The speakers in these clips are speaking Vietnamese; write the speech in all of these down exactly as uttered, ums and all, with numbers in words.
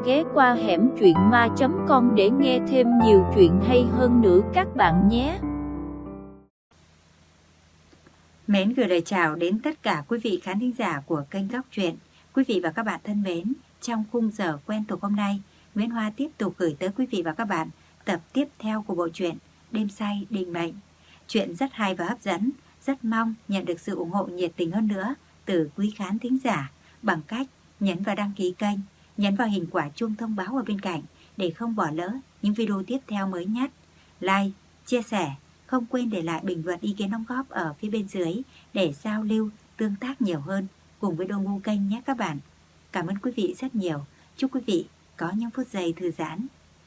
ghé qua hẻm truyện ma chấm com để nghe thêm nhiều chuyện hay hơn nữa các bạn nhé. Mến gửi lời chào đến tất cả quý vị khán thính giả của kênh Góc Truyện. Quý vị và các bạn thân mến, trong khung giờ quen thuộc hôm nay, Nguyễn Hoa tiếp tục gửi tới quý vị và các bạn tập tiếp theo của bộ truyện Đêm Say Định Mệnh. Chuyện rất hay và hấp dẫn, rất mong nhận được sự ủng hộ nhiệt tình hơn nữa từ quý khán thính giả bằng cách nhấn vào đăng ký kênh, nhấn vào hình quả chuông thông báo ở bên cạnh để không bỏ lỡ những video tiếp theo mới nhất. Like, chia sẻ, không quên để lại bình luận ý kiến đóng góp ở phía bên dưới để giao lưu, tương tác nhiều hơn cùng với đội ngũ kênh nhé các bạn. Cảm ơn quý vị rất nhiều. Chúc quý vị có những phút giây thư giãn.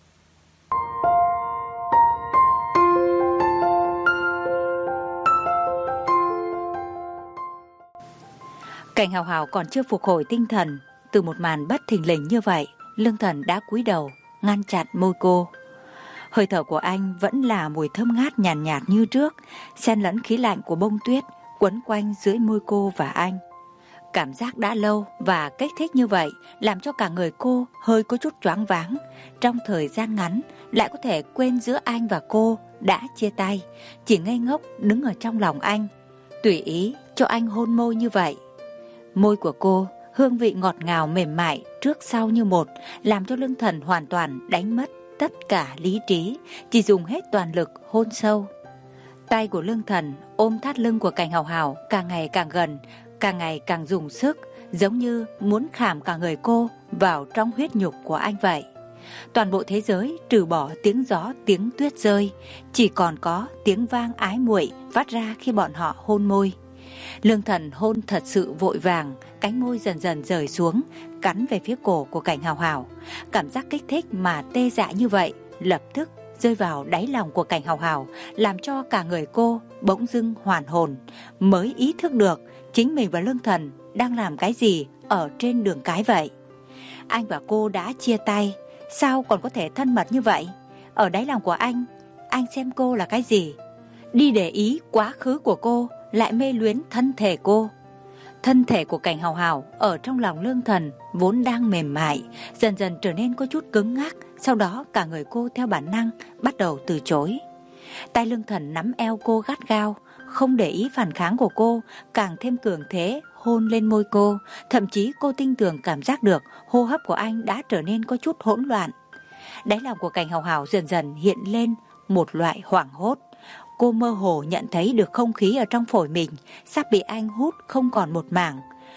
Cảnh Hào Hào còn chưa phục hồi tinh thần từ một màn bất thình lình như vậy, Lương Thần đã cúi đầu ngăn chặn môi cô. Hơi thở của anh vẫn là mùi thơm ngát nhàn nhạt, nhạt như trước, xen lẫn khí lạnh của bông tuyết quấn quanh dưới môi cô và anh. Cảm giác đã lâu và kích thích như vậy làm cho cả người cô hơi có chút choáng váng. Trong thời gian ngắn lại có thể quên giữa anh và cô đã chia tay, chỉ ngây ngốc đứng ở trong lòng anh, tùy ý cho anh hôn môi như vậy. Môi của cô hương vị ngọt ngào mềm mại trước sau như một, làm cho Lương Thần hoàn toàn đánh mất tất cả lý trí, chỉ dùng hết toàn lực hôn sâu. Tay của Lương Thần ôm thắt lưng của Cảnh Hào Hào càng ngày càng gần, càng ngày càng dùng sức, giống như muốn khảm cả người cô vào trong huyết nhục của anh vậy. Toàn bộ thế giới trừ bỏ tiếng gió, tiếng tuyết rơi, chỉ còn có tiếng vang ái muội phát ra khi bọn họ hôn môi. Lương Thần hôn thật sự vội vàng, cánh môi dần dần rời xuống, cắn về phía cổ của Cảnh Hào Hào. Cảm giác kích thích mà tê dại như vậy lập tức rơi vào đáy lòng của Cảnh Hào Hào, làm cho cả người cô bỗng dưng hoàn hồn, mới ý thức được chính mình và Lương Thần đang làm cái gì ở trên đường cái vậy. Anh và cô đã chia tay, sao còn có thể thân mật như vậy? Ở đáy lòng của anh, anh xem cô là cái gì? Đi để ý quá khứ của cô, lại mê luyến thân thể cô. Thân thể của Cảnh Hào Hào ở trong lòng Lương Thần vốn đang mềm mại, dần dần trở nên có chút cứng ngắc. Sau đó cả người cô theo bản năng bắt đầu từ chối. Tay Lương Thần nắm eo cô gắt gao, không để ý phản kháng của cô, càng thêm cường thế hôn lên môi cô. Thậm chí cô tinh tường cảm giác được hô hấp của anh đã trở nên có chút hỗn loạn. Đáy lòng của Cảnh Hào Hào dần dần hiện lên một loại hoảng hốt. Cô mơ hồ nhận thấy được không khí ở trong phổi mình sắp bị anh hút không còn một mảng.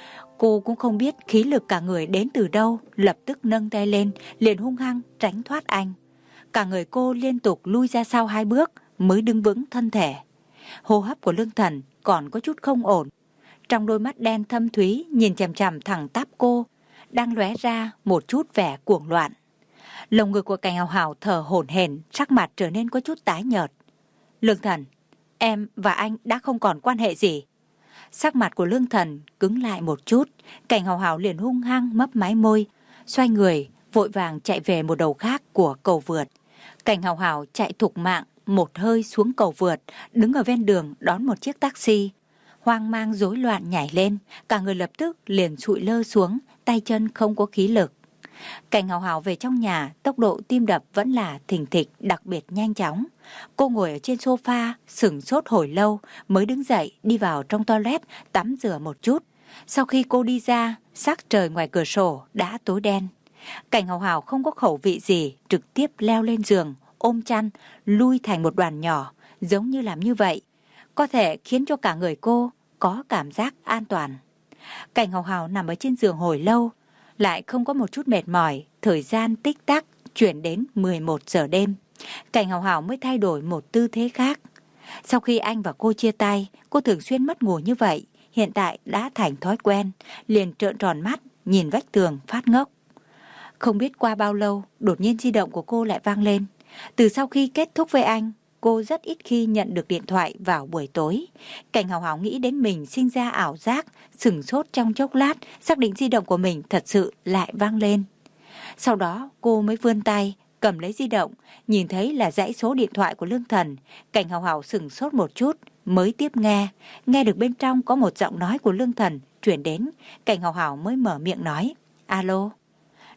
Cô cũng không biết khí lực cả người đến từ đâu, lập tức nâng tay lên, liền hung hăng tránh thoát anh. Cả người cô liên tục lui ra sau hai bước mới đứng vững thân thể. Hô hấp của Lương Thần còn có chút không ổn. Trong đôi mắt đen thâm thúy nhìn chằm chằm thẳng tắp cô, đang lóe ra một chút vẻ cuồng loạn. Lồng ngực của Cảnh Hào Hào thở hổn hển, sắc mặt trở nên có chút tái nhợt. Lương Thần, em và anh đã không còn quan hệ gì. Sắc mặt của Lương Thần cứng lại một chút, Cảnh Hào Hào liền hung hăng mấp máy môi, xoay người vội vàng chạy về một đầu khác của cầu vượt. Cảnh Hào Hào chạy thục mạng một hơi xuống cầu vượt, đứng ở ven đường đón một chiếc taxi. Hoang mang rối loạn nhảy lên, cả người lập tức liền sụi lơ xuống, tay chân không có khí lực. Cảnh Hào Hào về trong nhà, tốc độ tim đập vẫn là thình thịch đặc biệt nhanh chóng. Cô ngồi ở trên sofa, sửng sốt hồi lâu mới đứng dậy đi vào trong toilet tắm rửa một chút. Sau khi cô đi ra, sắc trời ngoài cửa sổ đã tối đen. Cảnh Hào Hào không có khẩu vị gì, trực tiếp leo lên giường, ôm chăn, lui thành một đoàn nhỏ, giống như làm như vậy có thể khiến cho cả người cô có cảm giác an toàn. Cảnh Hào Hào nằm ở trên giường hồi lâu, lại không có một chút mệt mỏi. Thời gian tích tắc chuyển đến mười một giờ đêm, Cảnh Hào Hào mới thay đổi một tư thế khác. Sau khi anh và cô chia tay, cô thường xuyên mất ngủ như vậy, hiện tại đã thành thói quen, liền trợn tròn mắt nhìn vách tường phát ngốc. Không biết qua bao lâu, đột nhiên di động của cô lại vang lên. Từ sau khi kết thúc với anh, cô rất ít khi nhận được điện thoại vào buổi tối. Cảnh Hào Hào nghĩ đến mình sinh ra ảo giác, sửng sốt trong chốc lát, xác định di động của mình thật sự lại vang lên. Sau đó cô mới vươn tay, cầm lấy di động, nhìn thấy là dãy số điện thoại của Lương Thần. Cảnh Hào Hào sửng sốt một chút, mới tiếp nghe. Nghe được bên trong có một giọng nói của Lương Thần chuyển đến, Cảnh Hào Hào mới mở miệng nói, alo.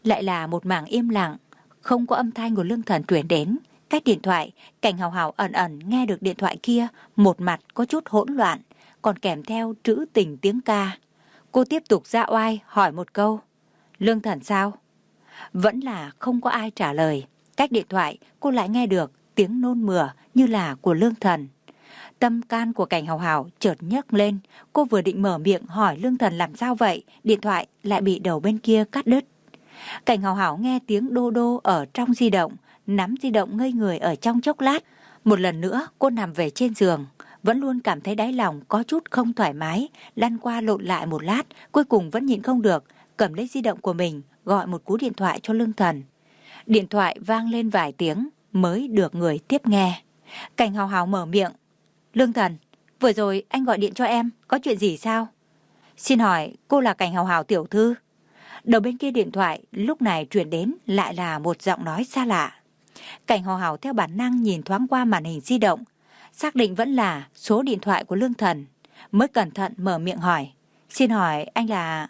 Lại là một mảng im lặng, không có âm thanh của Lương Thần truyền đến. Cách điện thoại, Cảnh Hào Hào ẩn ẩn nghe được điện thoại kia, một mặt có chút hỗn loạn, còn kèm theo trữ tình tiếng ca. Cô tiếp tục ra oai hỏi một câu, Lương Thần sao? Vẫn là không có ai trả lời. Cách điện thoại cô lại nghe được tiếng nôn mửa như là của Lương Thần. Tâm can của Cảnh Hào Hào chợt nhấc lên. Cô vừa định mở miệng hỏi Lương Thần làm sao vậy, điện thoại lại bị đầu bên kia cắt đứt. Cảnh Hào Hào nghe tiếng đô đô ở trong di động, nắm di động ngây người ở trong chốc lát. Một lần nữa cô nằm về trên giường, vẫn luôn cảm thấy đáy lòng có chút không thoải mái, lăn qua lộn lại một lát, cuối cùng vẫn nhịn không được, cầm lấy di động của mình, gọi một cú điện thoại cho Lương Thần. Điện thoại vang lên vài tiếng mới được người tiếp nghe. Cảnh Hào Hào mở miệng, Lương Thần, vừa rồi anh gọi điện cho em, có chuyện gì sao? Xin hỏi cô là Cảnh Hào Hào tiểu thư? Đầu bên kia điện thoại lúc này truyền đến lại là một giọng nói xa lạ. Cảnh Hào Hào theo bản năng nhìn thoáng qua màn hình di động, xác định vẫn là số điện thoại của Lương Thần, mới cẩn thận mở miệng hỏi, xin hỏi anh là...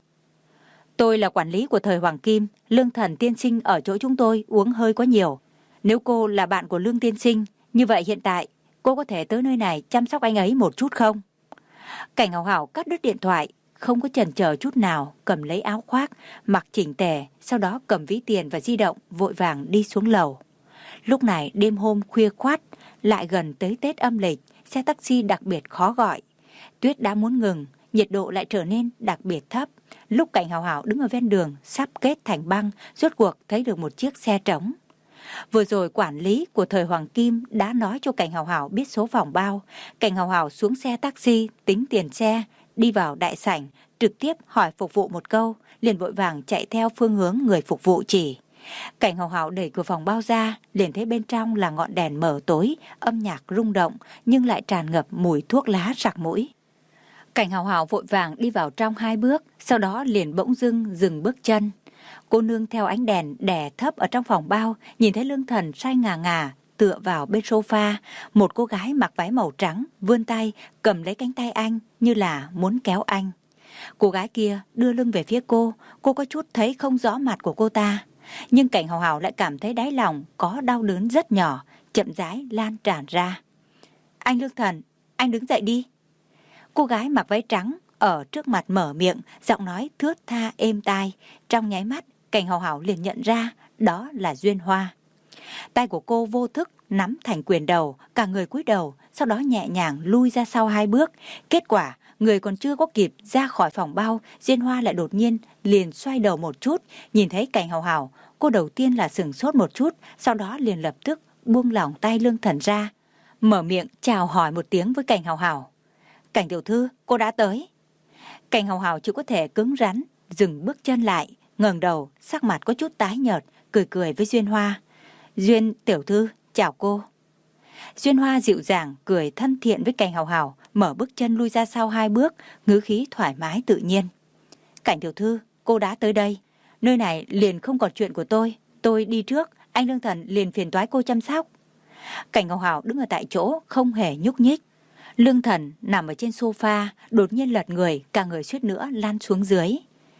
Tôi là quản lý của thời Hoàng Kim, Lương Thần tiên sinh ở chỗ chúng tôi uống hơi quá nhiều. Nếu cô là bạn của Lương tiên sinh, như vậy hiện tại cô có thể tới nơi này chăm sóc anh ấy một chút không? Cảnh Hào Hào cắt đứt điện thoại, không có chần chờ chút nào, cầm lấy áo khoác, mặc chỉnh tề, sau đó cầm ví tiền và di động, vội vàng đi xuống lầu. Lúc này đêm hôm khuya khoát, lại gần tới Tết âm lịch, xe taxi đặc biệt khó gọi. Tuyết đã muốn ngừng, nhiệt độ lại trở nên đặc biệt thấp. Lúc Cảnh Hào Hào đứng ở ven đường, sắp kết thành băng, rốt cuộc thấy được một chiếc xe trống. Vừa rồi quản lý của thời Hoàng Kim đã nói cho Cảnh Hào Hào biết số phòng bao. Cảnh Hào Hào xuống xe taxi, tính tiền xe, đi vào đại sảnh, trực tiếp hỏi phục vụ một câu, liền vội vàng chạy theo phương hướng người phục vụ chỉ. Cảnh Hào Hào đẩy cửa phòng bao ra, liền thấy bên trong là ngọn đèn mở tối, âm nhạc rung động, nhưng lại tràn ngập mùi thuốc lá sặc mũi. Cảnh Hào Hào vội vàng đi vào trong hai bước, sau đó liền bỗng dưng dừng bước chân. Cô nương theo ánh đèn đè thấp ở trong phòng bao, nhìn thấy Lương Thần say ngà ngà, tựa vào bên sofa. Một cô gái mặc váy màu trắng, vươn tay, cầm lấy cánh tay anh, như là muốn kéo anh. Cô gái kia đưa lưng về phía cô, cô có chút thấy không rõ mặt của cô ta. Nhưng Cảnh Hào Hào lại cảm thấy đáy lòng có đau đớn rất nhỏ, chậm rãi lan tràn ra. Anh Lương Thần, anh đứng dậy đi. Cô gái mặc váy trắng ở trước mặt mở miệng, giọng nói thướt tha êm tai. Trong nháy mắt, Cảnh Hào Hào liền nhận ra đó là Duyên Hoa. Tay của cô vô thức nắm thành quyền đầu, cả người cúi đầu, sau đó nhẹ nhàng lui ra sau hai bước. Kết quả, người còn chưa có kịp ra khỏi phòng bao, Duyên Hoa lại đột nhiên liền xoay đầu một chút, nhìn thấy Cảnh Hào Hào, cô đầu tiên là sửng sốt một chút, sau đó liền lập tức buông lỏng tay Lương Thần ra, mở miệng chào hỏi một tiếng với Cảnh Hào Hào. Cảnh tiểu thư, cô đã tới. Cảnh Hào Hào chỉ có thể cứng rắn, dừng bước chân lại, ngẩng đầu, sắc mặt có chút tái nhợt, cười cười với Duyên Hoa. Duyên tiểu thư, chào cô. Duyên Hoa dịu dàng, cười thân thiện với Cảnh Hào Hào, mở bước chân lui ra sau hai bước, ngữ khí thoải mái tự nhiên. Cảnh tiểu thư, cô đã tới đây. Nơi này liền không còn chuyện của tôi. Tôi đi trước, anh Lương Thần liền phiền toái cô chăm sóc. Cảnh Hào Hào đứng ở tại chỗ, không hề nhúc nhích. Lương Thần nằm ở trên sofa, đột nhiên lật người, cả người suýt nữa lăn xuống dưới.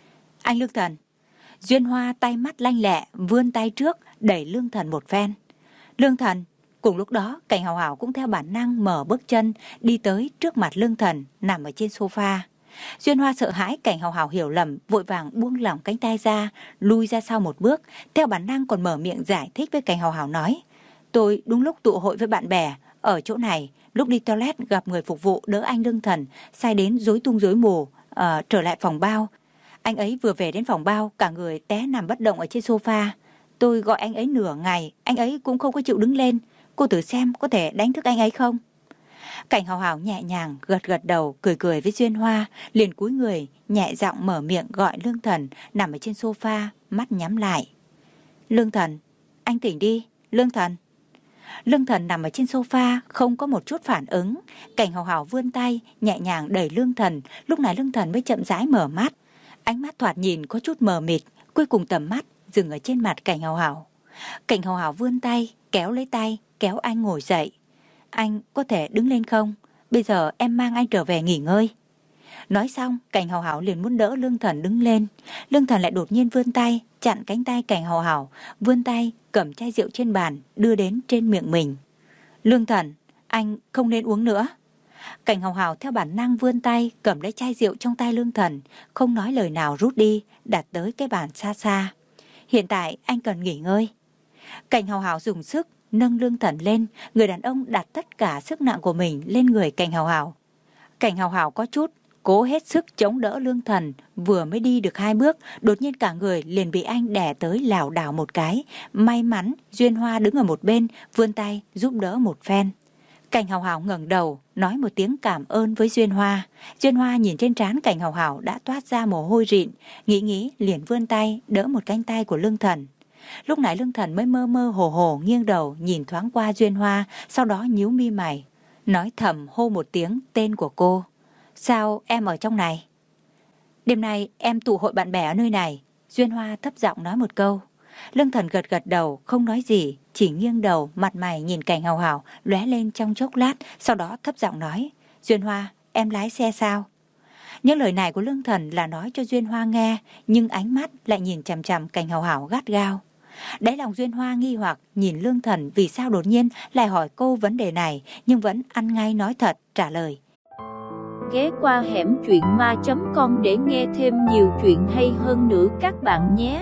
Anh Lương Thần. Duyên Hoa tay mắt lanh lẹ, vươn tay trước, đẩy Lương Thần một phen. Lương Thần. Cùng lúc đó, Cảnh Hào Hào cũng theo bản năng mở bước chân, đi tới trước mặt Lương Thần, nằm ở trên sofa. Duyên Hoa sợ hãi Cảnh Hào Hào hiểu lầm, vội vàng buông lỏng cánh tay ra, lui ra sau một bước, theo bản năng còn mở miệng giải thích với Cảnh Hào Hào nói. Tôi đúng lúc tụ hội với bạn bè, ở chỗ này, lúc đi toilet gặp người phục vụ đỡ anh Lương Thần, say đến rối tung rối mù, uh, trở lại phòng bao. Anh ấy vừa về đến phòng bao, cả người té nằm bất động ở trên sofa. Tôi gọi anh ấy nửa ngày, anh ấy cũng không có chịu đứng lên. Cô thử xem có thể đánh thức anh ấy không? Cảnh Hào Hào nhẹ nhàng gật gật đầu, cười cười với Duyên Hoa, liền cúi người, nhẹ giọng mở miệng gọi Lương Thần nằm ở trên sofa, mắt nhắm lại. Lương Thần, anh tỉnh đi, Lương Thần. Lương Thần nằm ở trên sofa, không có một chút phản ứng. Cảnh Hào Hào vươn tay, nhẹ nhàng đẩy Lương Thần, lúc này Lương Thần mới chậm rãi mở mắt. Ánh mắt thoạt nhìn có chút mờ mịt, cuối cùng tầm mắt dừng ở trên mặt Cảnh Hào Hào. Cảnh Hào Hào vươn tay, kéo lấy tay, kéo anh ngồi dậy. Anh có thể đứng lên không? Bây giờ em mang anh trở về nghỉ ngơi. Nói xong, Cảnh Hào Hào liền muốn đỡ Lương Thần đứng lên. Lương Thần lại đột nhiên vươn tay, chặn cánh tay Cảnh Hào Hào, vươn tay cầm chai rượu trên bàn, đưa đến trên miệng mình. Lương Thần, anh không nên uống nữa. Cảnh Hào Hào theo bản năng vươn tay, cầm lấy chai rượu trong tay Lương Thần, không nói lời nào rút đi, đặt tới cái bàn xa xa. Hiện tại anh cần nghỉ ngơi. Cảnh Hào Hào dùng sức nâng Lương Thần lên, người đàn ông đặt tất cả sức nặng của mình lên người Cảnh Hào Hào. Cảnh Hào Hào có chút cố hết sức chống đỡ Lương Thần, vừa mới đi được hai bước, đột nhiên cả người liền bị anh đè tới lảo đảo một cái. May mắn Duyên Hoa đứng ở một bên, vươn tay giúp đỡ một phen. Cảnh Hào Hào ngẩng đầu, nói một tiếng cảm ơn với Duyên Hoa. Duyên Hoa nhìn trên trán Cảnh Hào Hào đã toát ra mồ hôi rịn, nghĩ nghĩ liền vươn tay đỡ một cánh tay của Lương Thần. Lúc nãy Lương Thần mới mơ mơ hồ hồ nghiêng đầu nhìn thoáng qua Duyên Hoa, sau đó nhíu mi mày, nói thầm hô một tiếng tên của cô. Sao em ở trong này? Đêm nay em tụ hội bạn bè ở nơi này. Duyên Hoa thấp giọng nói một câu. Lương Thần gật gật đầu, không nói gì, chỉ nghiêng đầu, mặt mày nhìn Cảnh Hào Hào lóe lên trong chốc lát, sau đó thấp giọng nói, Duyên Hoa, em lái xe sao? Những lời này của Lương Thần là nói cho Duyên Hoa nghe, nhưng ánh mắt lại nhìn chằm chằm Cảnh Hào Hào gắt gao. Đáy lòng Duyên Hoa nghi hoặc nhìn Lương Thần vì sao đột nhiên lại hỏi cô vấn đề này, nhưng vẫn ăn ngay nói thật trả lời. Ghé qua hẻm truyện ma chấm com để nghe thêm nhiều chuyện hay hơn nữa các bạn nhé.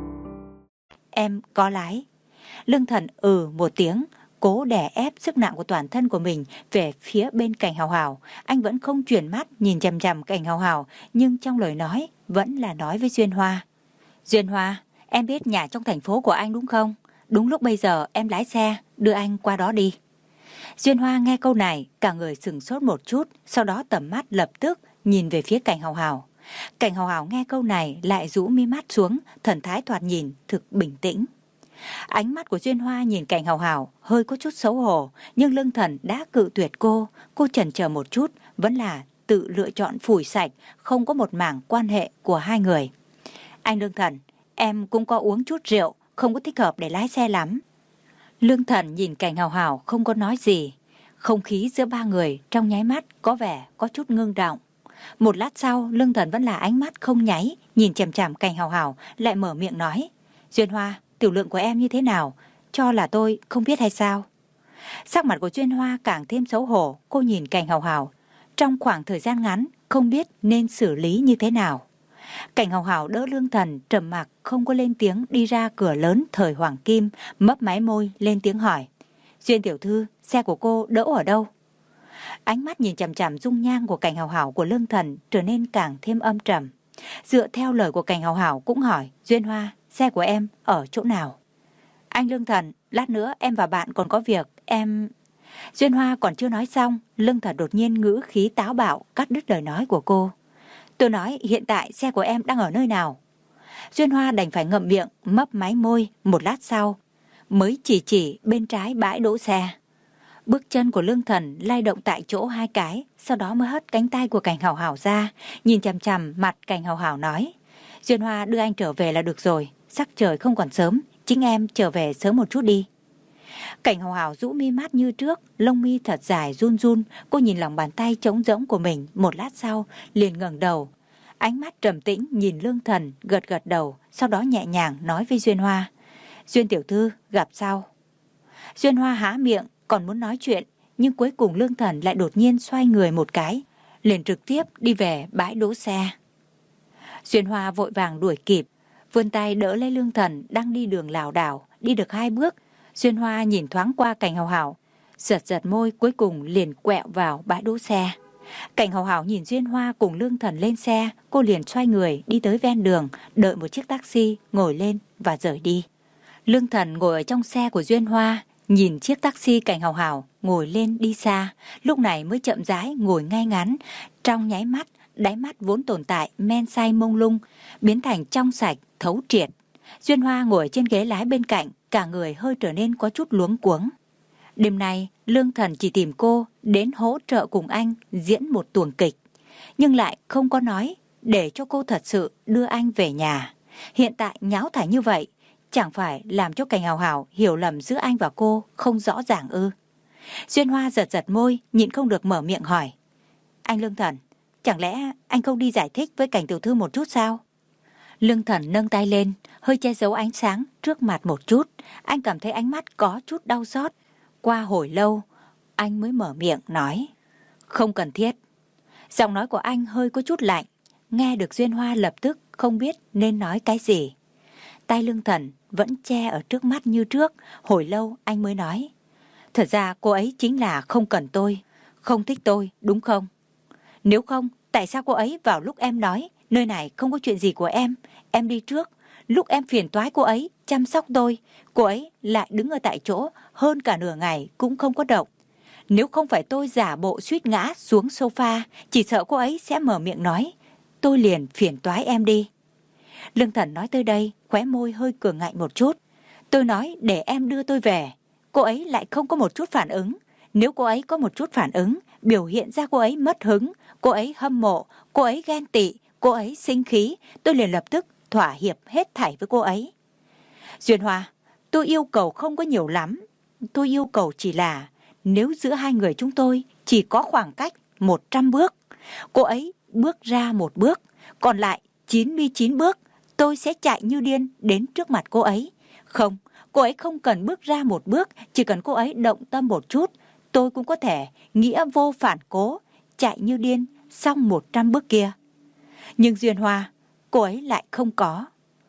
Em có lái. Lương Thần ừ một tiếng, cố đè ép sức nặng của toàn thân của mình về phía bên Cảnh Hào Hào. Anh vẫn không chuyển mắt nhìn chằm chằm Cảnh Hào Hào, nhưng trong lời nói vẫn là nói với Duyên Hoa. Duyên Hoa, em biết nhà trong thành phố của anh đúng không? Đúng lúc bây giờ em lái xe, đưa anh qua đó đi. Duyên Hoa nghe câu này, cả người sửng sốt một chút, sau đó tầm mắt lập tức nhìn về phía Cảnh Hào Hào. Cảnh Hào Hào nghe câu này lại rũ mi mắt xuống, thần thái thoạt nhìn thực bình tĩnh. Ánh mắt của Duyên Hoa nhìn Cảnh Hào Hào hơi có chút xấu hổ, nhưng Lương Thần đã cự tuyệt cô, cô chần chờ một chút, vẫn là tự lựa chọn phủi sạch, không có một mảng quan hệ của hai người. Anh Lương Thần, em cũng có uống chút rượu, không có thích hợp để lái xe lắm. Lương Thần nhìn Cảnh Hào Hào không có nói gì. Không khí giữa ba người trong nháy mắt có vẻ có chút ngưng động. Một lát sau, Lương Thần vẫn là ánh mắt không nháy, nhìn chằm chằm Cảnh Hào Hào, lại mở miệng nói, Duyên Hoa, tiểu lượng của em như thế nào? Cho là tôi không biết hay sao? Sắc mặt của Duyên Hoa càng thêm xấu hổ, cô nhìn Cảnh Hào Hào. Trong khoảng thời gian ngắn, không biết nên xử lý như thế nào. Cảnh Hào Hào đỡ Lương Thần, trầm mặc không có lên tiếng đi ra cửa lớn thời Hoàng Kim, mấp máy môi lên tiếng hỏi, Duyên tiểu thư, xe của cô đỗ ở đâu? Ánh mắt nhìn chằm chằm dung nhan của Cảnh Hào Hào của Lương Thần trở nên càng thêm âm trầm. Dựa theo lời của Cảnh Hào Hào cũng hỏi, Duyên Hoa, xe của em ở chỗ nào? Anh Lương Thần, lát nữa em và bạn còn có việc, em... Duyên Hoa còn chưa nói xong, Lương Thần đột nhiên ngữ khí táo bạo cắt đứt lời nói của cô. Tôi nói hiện tại xe của em đang ở nơi nào? Duyên Hoa đành phải ngậm miệng, mấp máy môi, một lát sau mới chỉ chỉ bên trái bãi đỗ xe. Bước chân của Lương Thần lay động tại chỗ hai cái, sau đó mới hất cánh tay của Cảnh Hào Hào ra, nhìn chằm chằm mặt Cảnh Hào Hào nói, Duyên Hoa đưa anh trở về là được rồi, sắc trời không còn sớm, chính em trở về sớm một chút đi. Cảnh Hào Hào rũ mi mắt như trước, lông mi thật dài run run, cô nhìn lòng bàn tay trống rỗng của mình, một lát sau liền ngẩng đầu, ánh mắt trầm tĩnh nhìn Lương Thần, gật gật đầu, sau đó nhẹ nhàng nói với Duyên Hoa, Duyên tiểu thư, gặp sau. Duyên Hoa há miệng còn muốn nói chuyện, nhưng cuối cùng Lương Thần lại đột nhiên xoay người một cái, liền trực tiếp đi về bãi đỗ xe. Duyên Hoa vội vàng đuổi kịp, vươn tay đỡ lấy Lương Thần đang đi đường lảo đảo, đi được hai bước, Duyên Hoa nhìn thoáng qua Cảnh Hào Hào, giật giật môi, cuối cùng liền quẹo vào bãi đỗ xe. Cảnh Hào Hào nhìn Duyên Hoa cùng Lương Thần lên xe, cô liền xoay người đi tới ven đường, đợi một chiếc taxi, ngồi lên và rời đi. Lương Thần ngồi ở trong xe của Duyên Hoa, nhìn chiếc taxi Cảnh Hào Hào ngồi lên đi xa, lúc này mới chậm rãi ngồi ngay ngắn. Trong nháy mắt, đáy mắt vốn tồn tại men say mông lung biến thành trong sạch, thấu triệt. Duyên Hoa ngồi trên ghế lái bên cạnh, cả người hơi trở nên có chút luống cuống. Đêm nay, Lương Thần chỉ tìm cô đến hỗ trợ cùng anh diễn một tuồng kịch, nhưng lại không có nói để cho cô thật sự đưa anh về nhà. Hiện tại nháo thải như vậy, chẳng phải làm cho Cảnh Hào Hào hiểu lầm giữa anh và cô không rõ ràng ư? Duyên Hoa giật giật môi, nhịn không được mở miệng hỏi, anh Lương Thần, Chẳng lẽ anh không đi giải thích với Cảnh tiểu thư một chút sao? Lương Thần nâng tay lên, hơi che giấu ánh sáng trước mặt một chút. Anh cảm thấy ánh mắt có chút đau xót. Qua hồi lâu, anh mới mở miệng nói. Không cần thiết. Giọng nói của anh hơi có chút lạnh. Nghe được Duyên Hoa lập tức không biết nên nói cái gì. Tay Lương Thần vẫn che ở trước mắt như trước. Hồi lâu anh mới nói. Thật ra cô ấy chính là không cần tôi, không thích tôi, đúng không? Nếu không, tại sao cô ấy vào lúc em nói nơi này không có chuyện gì của em, em đi trước. Lúc em phiền toái cô ấy chăm sóc tôi, cô ấy lại đứng ở tại chỗ hơn cả nửa ngày cũng không có động. Nếu không phải tôi giả bộ suýt ngã xuống sofa, chỉ sợ cô ấy sẽ mở miệng nói, tôi liền phiền toái em đi. Lương Thần nói tới đây, khóe môi hơi cường ngạnh một chút. Tôi nói để em đưa tôi về, cô ấy lại không có một chút phản ứng. Nếu cô ấy có một chút phản ứng, biểu hiện ra cô ấy mất hứng, cô ấy hâm mộ, cô ấy ghen tị, cô ấy sinh khí, tôi liền lập tức thỏa hiệp hết thảy với cô ấy. Duyên Hoa, tôi yêu cầu không có nhiều lắm. Tôi yêu cầu chỉ là nếu giữa hai người chúng tôi chỉ có khoảng cách một trăm bước, cô ấy bước ra một bước, còn lại chín mươi chín bước, tôi sẽ chạy như điên đến trước mặt cô ấy. Không, cô ấy không cần bước ra một bước, chỉ cần cô ấy động tâm một chút, tôi cũng có thể nghĩa vô phản cố, chạy như điên xong một trăm bước kia. Nhưng Duyên Hoa, cô ấy lại không có.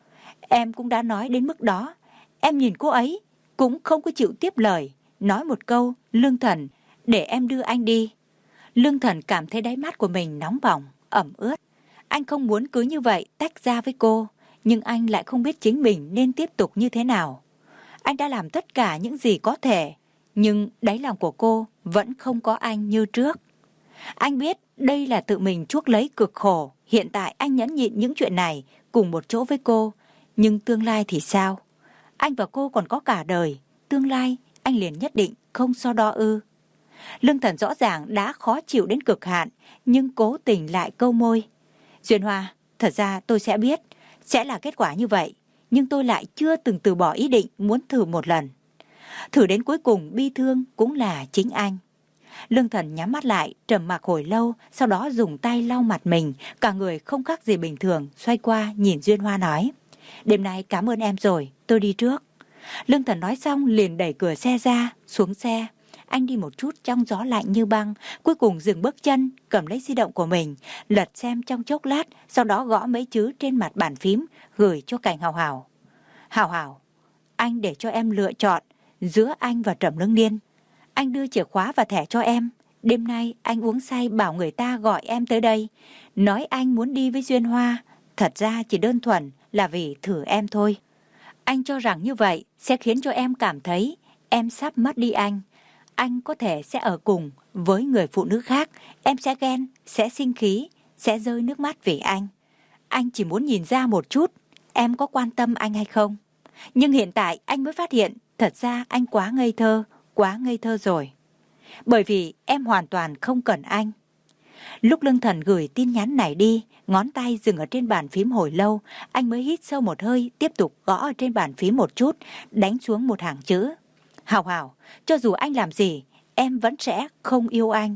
Em cũng đã nói đến mức đó, em nhìn cô ấy cũng không có chịu tiếp lời, nói một câu, Lương Thần, để em đưa anh đi. Lương Thần cảm thấy đáy mắt của mình nóng bỏng, ẩm ướt. Anh không muốn cứ như vậy tách ra với cô, nhưng anh lại không biết chính mình nên tiếp tục như thế nào. Anh đã làm tất cả những gì có thể, nhưng đáy lòng của cô vẫn không có anh như trước. Anh biết đây là tự mình chuốc lấy cực khổ. Hiện tại anh nhẫn nhịn những chuyện này cùng một chỗ với cô. Nhưng tương lai thì sao? Anh và cô còn có cả đời. Tương lai anh liền nhất định không so đo ư? Lương Thần rõ ràng đã khó chịu đến cực hạn, nhưng cố tình lại câu môi. Duyên Hoa, thật ra tôi sẽ biết sẽ là kết quả như vậy, nhưng tôi lại chưa từng từ bỏ ý định muốn thử một lần. Thử đến cuối cùng bi thương cũng là chính anh. Lương Thần nhắm mắt lại, trầm mặc hồi lâu, sau đó dùng tay lau mặt mình, cả người không khác gì bình thường, xoay qua nhìn Duyên Hoa nói. Đêm nay cảm ơn em rồi, tôi đi trước. Lương Thần nói xong liền đẩy cửa xe ra, xuống xe. Anh đi một chút trong gió lạnh như băng, cuối cùng dừng bước chân, cầm lấy di động của mình, lật xem trong chốc lát, sau đó gõ mấy chữ trên mặt bàn phím, gửi cho Cảnh Hào Hào. Hào Hào, anh để cho em lựa chọn giữa anh và Trầm Lương Niên. Anh đưa chìa khóa và thẻ cho em. Đêm nay anh uống say bảo người ta gọi em tới đây, nói anh muốn đi với Duyên Hoa. Thật ra chỉ đơn thuần là vì thử em thôi. Anh cho rằng như vậy sẽ khiến cho em cảm thấy em sắp mất đi anh. Anh có thể sẽ ở cùng với người phụ nữ khác. Em sẽ ghen, sẽ sinh khí, sẽ rơi nước mắt vì anh. Anh chỉ muốn nhìn ra một chút em có quan tâm anh hay không. Nhưng hiện tại anh mới phát hiện thật ra anh quá ngây thơ, quá ngây thơ rồi. Bởi vì em hoàn toàn không cần anh. Lúc Lương Thần gửi tin nhắn này đi, ngón tay dừng ở trên bàn phím hồi lâu, anh mới hít sâu một hơi, tiếp tục gõ ở trên bàn phím một chút, đánh xuống một hàng chữ. Hào Hào, cho dù anh làm gì, em vẫn sẽ không yêu anh.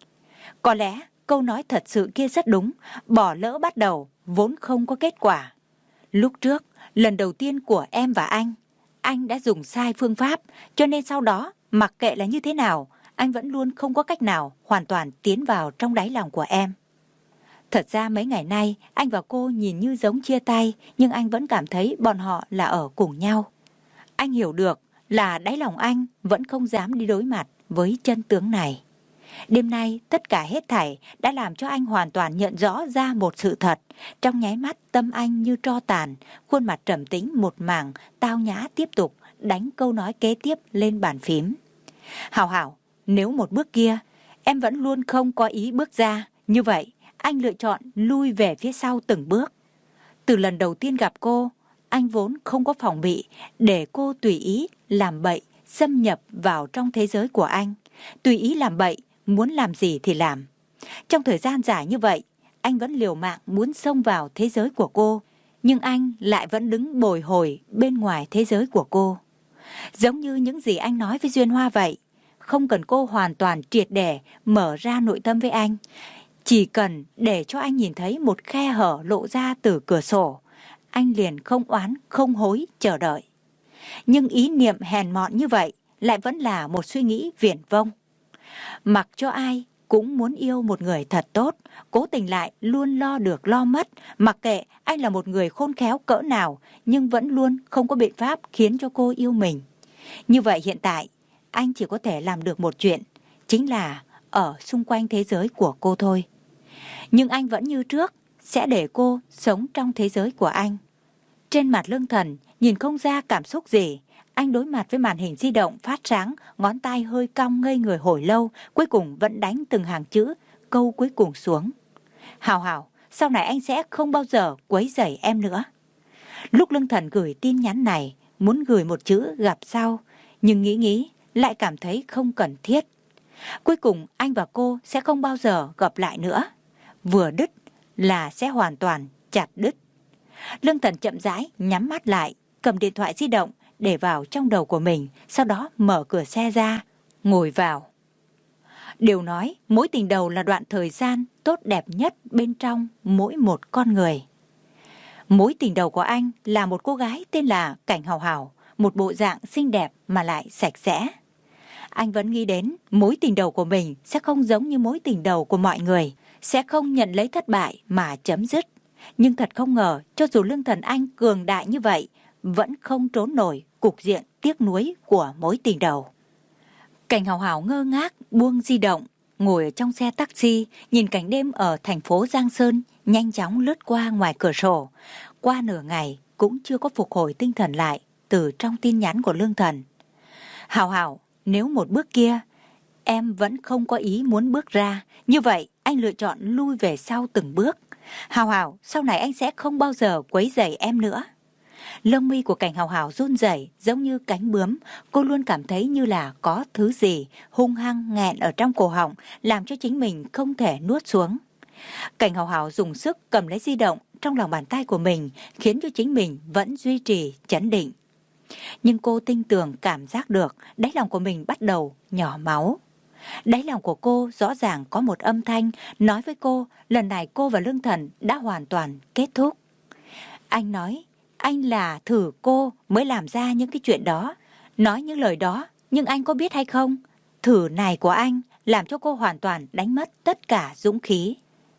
Có lẽ câu nói thật sự kia rất đúng, bỏ lỡ bắt đầu, vốn không có kết quả. Lúc trước, lần đầu tiên của em và anh, anh đã dùng sai phương pháp, cho nên sau đó, mặc kệ là như thế nào, anh vẫn luôn không có cách nào hoàn toàn tiến vào trong đáy lòng của em. Thật ra mấy ngày nay, anh và cô nhìn như giống chia tay, nhưng anh vẫn cảm thấy bọn họ là ở cùng nhau. Anh hiểu được là đáy lòng anh vẫn không dám đi đối mặt với chân tướng này. Đêm nay, tất cả hết thảy đã làm cho anh hoàn toàn nhận rõ ra một sự thật. Trong nháy mắt, tâm anh như tro tàn, khuôn mặt trầm tĩnh một mảng, tao nhã tiếp tục đánh câu nói kế tiếp lên bàn phím. Hào Hào, nếu một bước kia, em vẫn luôn không có ý bước ra, như vậy, anh lựa chọn lui về phía sau từng bước. Từ lần đầu tiên gặp cô, anh vốn không có phòng bị để cô tùy ý làm bậy, xâm nhập vào trong thế giới của anh. Tùy ý làm bậy, muốn làm gì thì làm. Trong thời gian dài như vậy, anh vẫn liều mạng muốn xông vào thế giới của cô, nhưng anh lại vẫn đứng bồi hồi bên ngoài thế giới của cô. Giống như những gì anh nói với Duyên Hoa vậy, không cần cô hoàn toàn triệt để mở ra nội tâm với anh, Chỉ cần để cho anh nhìn thấy một khe hở lộ ra từ cửa sổ, anh liền không oán không hối chờ đợi. Nhưng ý niệm hèn mọn như vậy lại vẫn là một suy nghĩ viển vông. Mặc cho ai cũng muốn yêu một người thật tốt, cố tình lại luôn lo được lo mất, mặc kệ anh là một người khôn khéo cỡ nào, nhưng vẫn luôn không có biện pháp khiến cho cô yêu mình. Như vậy hiện tại, anh chỉ có thể làm được một chuyện, chính là ở xung quanh thế giới của cô thôi. Nhưng anh vẫn như trước, sẽ để cô sống trong thế giới của anh. Trên mặt Lương Thần nhìn không ra cảm xúc gì. Anh đối mặt với màn hình di động phát sáng, ngón tay hơi cong ngây người hồi lâu, cuối cùng vẫn đánh từng hàng chữ, câu cuối cùng xuống. Hào Hào, sau này anh sẽ không bao giờ quấy rầy em nữa. Lúc Lương Thần gửi tin nhắn này, muốn gửi một chữ gặp sau, nhưng nghĩ nghĩ lại cảm thấy không cần thiết. Cuối cùng anh và cô sẽ không bao giờ gặp lại nữa. Vừa đứt là sẽ hoàn toàn chặt đứt. Lương Thần chậm rãi nhắm mắt lại, cầm điện thoại di động để vào trong đầu của mình, sau đó mở cửa xe ra, ngồi vào. Đều nói mối tình đầu là đoạn thời gian tốt đẹp nhất bên trong mỗi một con người. Mối tình đầu của anh là một cô gái tên là Cảnh Hào Hào, một bộ dạng xinh đẹp mà lại sạch sẽ. Anh vẫn nghĩ đến mối tình đầu của mình sẽ không giống như mối tình đầu của mọi người, sẽ không nhận lấy thất bại mà chấm dứt. Nhưng thật không ngờ, cho dù Lương Thần anh cường đại như vậy, vẫn không trốn nổi cục diện tiếc nuối của mối tình đầu. Cảnh Hào Hào ngơ ngác buông di động, ngồi ở trong xe taxi, nhìn cảnh đêm ở thành phố Giang Sơn nhanh chóng lướt qua ngoài cửa sổ. Qua nửa ngày cũng chưa có phục hồi tinh thần lại từ trong tin nhắn của Lương Thần. Hào Hào, nếu một bước kia em vẫn không có ý muốn bước ra, như vậy anh lựa chọn lui về sau từng bước. Hào Hào, sau này anh sẽ không bao giờ quấy rầy em nữa. Lông mi của Cảnh Hào Hào run rẩy giống như cánh bướm, cô luôn cảm thấy như là có thứ gì hung hăng nghẹn ở trong cổ họng, làm cho chính mình không thể nuốt xuống. Cảnh Hào Hào dùng sức cầm lấy di động trong lòng bàn tay của mình, khiến cho chính mình vẫn duy trì trấn định. Nhưng cô tinh tường cảm giác được đáy lòng của mình bắt đầu nhỏ máu. Đáy lòng của cô rõ ràng có một âm thanh nói với cô lần này cô và Lương Thần đã hoàn toàn kết thúc. Anh nói anh là thử cô mới làm ra những cái chuyện đó, nói những lời đó, nhưng anh có biết hay không, thử này của anh làm cho cô hoàn toàn đánh mất tất cả dũng khí.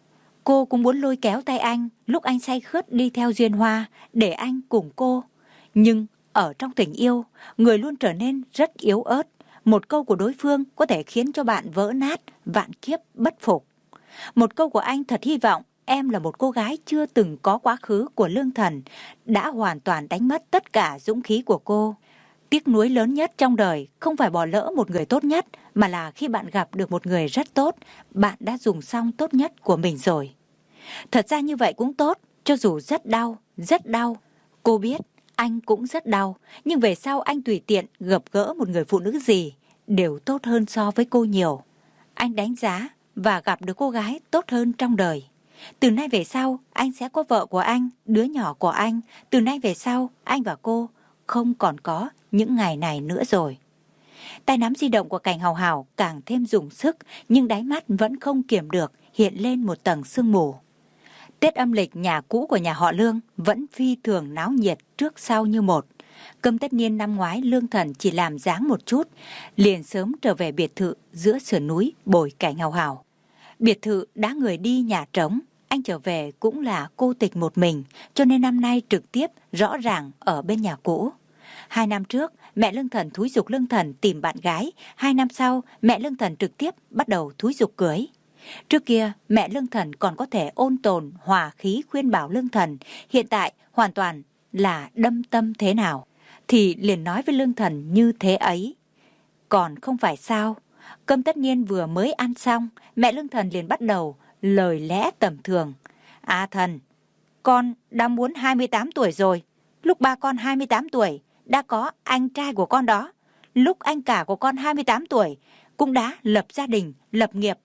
Cô cũng muốn lôi kéo tay anh lúc anh say khướt đi theo Duyên Hoa để anh cùng cô. Nhưng ở trong tình yêu, người luôn trở nên rất yếu ớt. Một câu của đối phương có thể khiến cho bạn vỡ nát, vạn kiếp bất phục. Một câu của anh thật hy vọng em là một cô gái chưa từng có quá khứ của Lương Thần, đã hoàn toàn đánh mất tất cả dũng khí của cô. Tiếc nuối lớn nhất trong đời không phải bỏ lỡ một người tốt nhất, mà là khi bạn gặp được một người rất tốt, bạn đã dùng xong tốt nhất của mình rồi. Thật ra như vậy cũng tốt, cho dù rất đau, rất đau. Cô biết anh cũng rất đau, nhưng về sau anh tùy tiện gặp gỡ một người phụ nữ gì đều tốt hơn so với cô nhiều. Anh đánh giá và gặp được cô gái tốt hơn trong đời. Từ nay về sau, anh sẽ có vợ của anh, đứa nhỏ của anh. Từ nay về sau, anh và cô không còn có những ngày này nữa rồi. Tay nắm di động của Cảnh Hào Hào càng thêm dùng sức, nhưng đáy mắt vẫn không kiềm được, hiện lên một tầng sương mù. Tết âm lịch nhà cũ của nhà họ Lương vẫn phi thường náo nhiệt trước sau như một. Cơm tất niên năm ngoái Lương Thần chỉ làm dáng một chút, liền sớm trở về biệt thự giữa sườn núi bồi Cảnh Hào Hào. Biệt thự đã người đi nhà trống, anh trở về cũng là cô tịch một mình, cho nên năm nay trực tiếp rõ ràng ở bên nhà cũ. Hai năm trước, mẹ Lương Thần thúi giục Lương Thần tìm bạn gái, hai năm sau, mẹ Lương Thần trực tiếp bắt đầu thúi giục cưới. Trước kia, mẹ Lương Thần còn có thể ôn tồn, hòa khí khuyên bảo Lương Thần, hiện tại hoàn toàn là đâm tâm thế nào, thì liền nói với Lương Thần như thế ấy. Còn không phải sao, cơm tất niên vừa mới ăn xong, mẹ Lương Thần liền bắt đầu lời lẽ tầm thường. À Thần, con đã muốn hai mươi tám tuổi rồi, lúc ba con hai mươi tám tuổi đã có anh trai của con đó, lúc anh cả của con hai mươi tám tuổi cũng đã lập gia đình, lập nghiệp.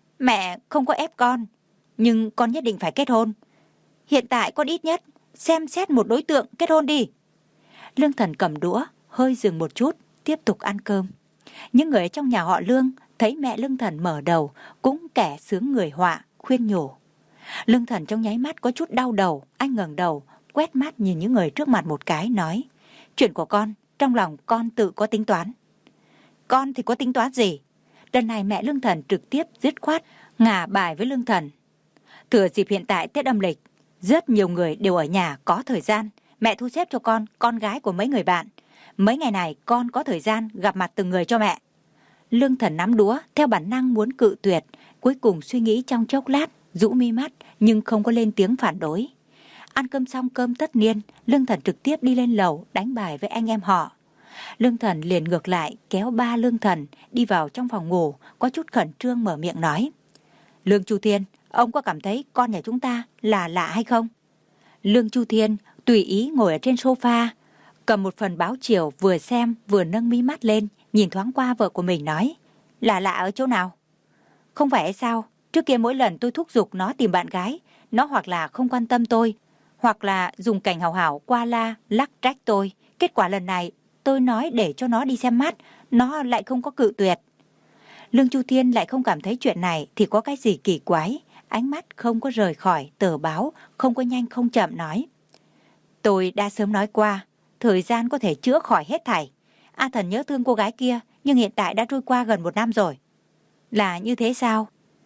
Mẹ không có ép con, nhưng con nhất định phải kết hôn. Hiện tại con ít nhất xem xét một đối tượng kết hôn đi. Lương Thần cầm đũa, hơi dừng một chút, tiếp tục ăn cơm. Những người trong nhà họ Lương thấy mẹ Lương Thần mở đầu cũng kẻ sướng người họa, khuyên nhủ. Lương Thần trong nháy mắt có chút đau đầu. Anh ngẩng đầu, quét mắt nhìn những người trước mặt một cái, nói: Chuyện của con, trong lòng con tự có tính toán. Con thì có tính toán gì? Lần này mẹ Lương Thần trực tiếp dứt khoát ngả bài với Lương Thần. Thừa dịp hiện tại Tết âm lịch, rất nhiều người đều ở nhà có thời gian. Mẹ thu xếp cho con, con gái của mấy người bạn. Mấy ngày này con có thời gian gặp mặt từng người cho mẹ. Lương Thần nắm đũa, theo bản năng muốn cự tuyệt. Cuối cùng suy nghĩ trong chốc lát, rũ mi mắt nhưng không có lên tiếng phản đối. Ăn cơm xong cơm tất niên, Lương Thần trực tiếp đi lên lầu đánh bài với anh em họ. Lương Thần liền ngược lại kéo ba Lương Thần đi vào trong phòng ngủ, có chút khẩn trương mở miệng nói: Lương Chu Thiên, ông có cảm thấy con nhà chúng ta là lạ hay không? Lương Chu Thiên tùy ý ngồi ở trên sofa, cầm một phần báo chiều vừa xem vừa nâng mí mắt lên, nhìn thoáng qua vợ của mình nói: Là lạ ở chỗ nào? Không phải hay sao? Trước kia mỗi lần tôi thúc giục nó tìm bạn gái, nó hoặc là không quan tâm tôi, hoặc là dùng cảnh hào hảo qua la lắc trách tôi. Kết quả lần này tôi nói để cho nó đi xem mắt, nó lại không có cự tuyệt. Lương Chu Thiên lại không cảm thấy chuyện này thì có cái gì kỳ quái. Ánh mắt không có rời khỏi tờ báo, không có nhanh không chậm nói: Tôi đã sớm nói qua, thời gian có thể chữa khỏi hết thảy. A Thần nhớ thương cô gái kia, nhưng hiện tại đã trôi qua gần một năm rồi. Là như thế sao?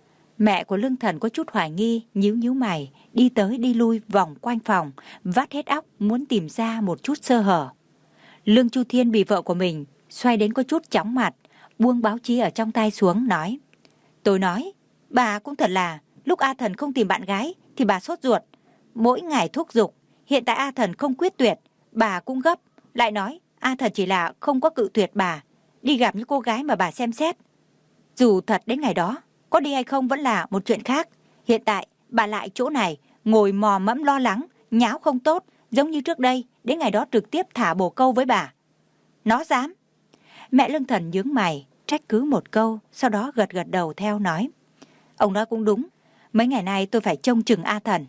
Mẹ của Lương Thần có chút hoài nghi, nhíu nhíu mày, đi tới đi lui vòng quanh phòng, vắt hết óc muốn tìm ra một chút sơ hở. Lương Chu Thiên bị vợ của mình xoay đến có chút chóng mặt, buông báo chí ở trong tay xuống nói: Tôi nói, bà cũng thật là, lúc A Thần không tìm bạn gái thì bà sốt ruột, mỗi ngày thúc giục. Hiện tại A Thần không quyết tuyệt, bà cũng gấp, lại nói A Thần chỉ là không có cự tuyệt bà, đi gặp những cô gái mà bà xem xét. Dù thật đến ngày đó, có đi hay không vẫn là một chuyện khác. Hiện tại bà lại chỗ này, ngồi mò mẫm lo lắng, nháo không tốt, giống như trước đây, đến ngày đó trực tiếp thả bồ câu với bà. Nó dám. Mẹ Lương Thần nhướng mày, trách cứ một câu, sau đó gật gật đầu theo nói: Ông nói cũng đúng, mấy ngày nay tôi phải trông chừng A Thần.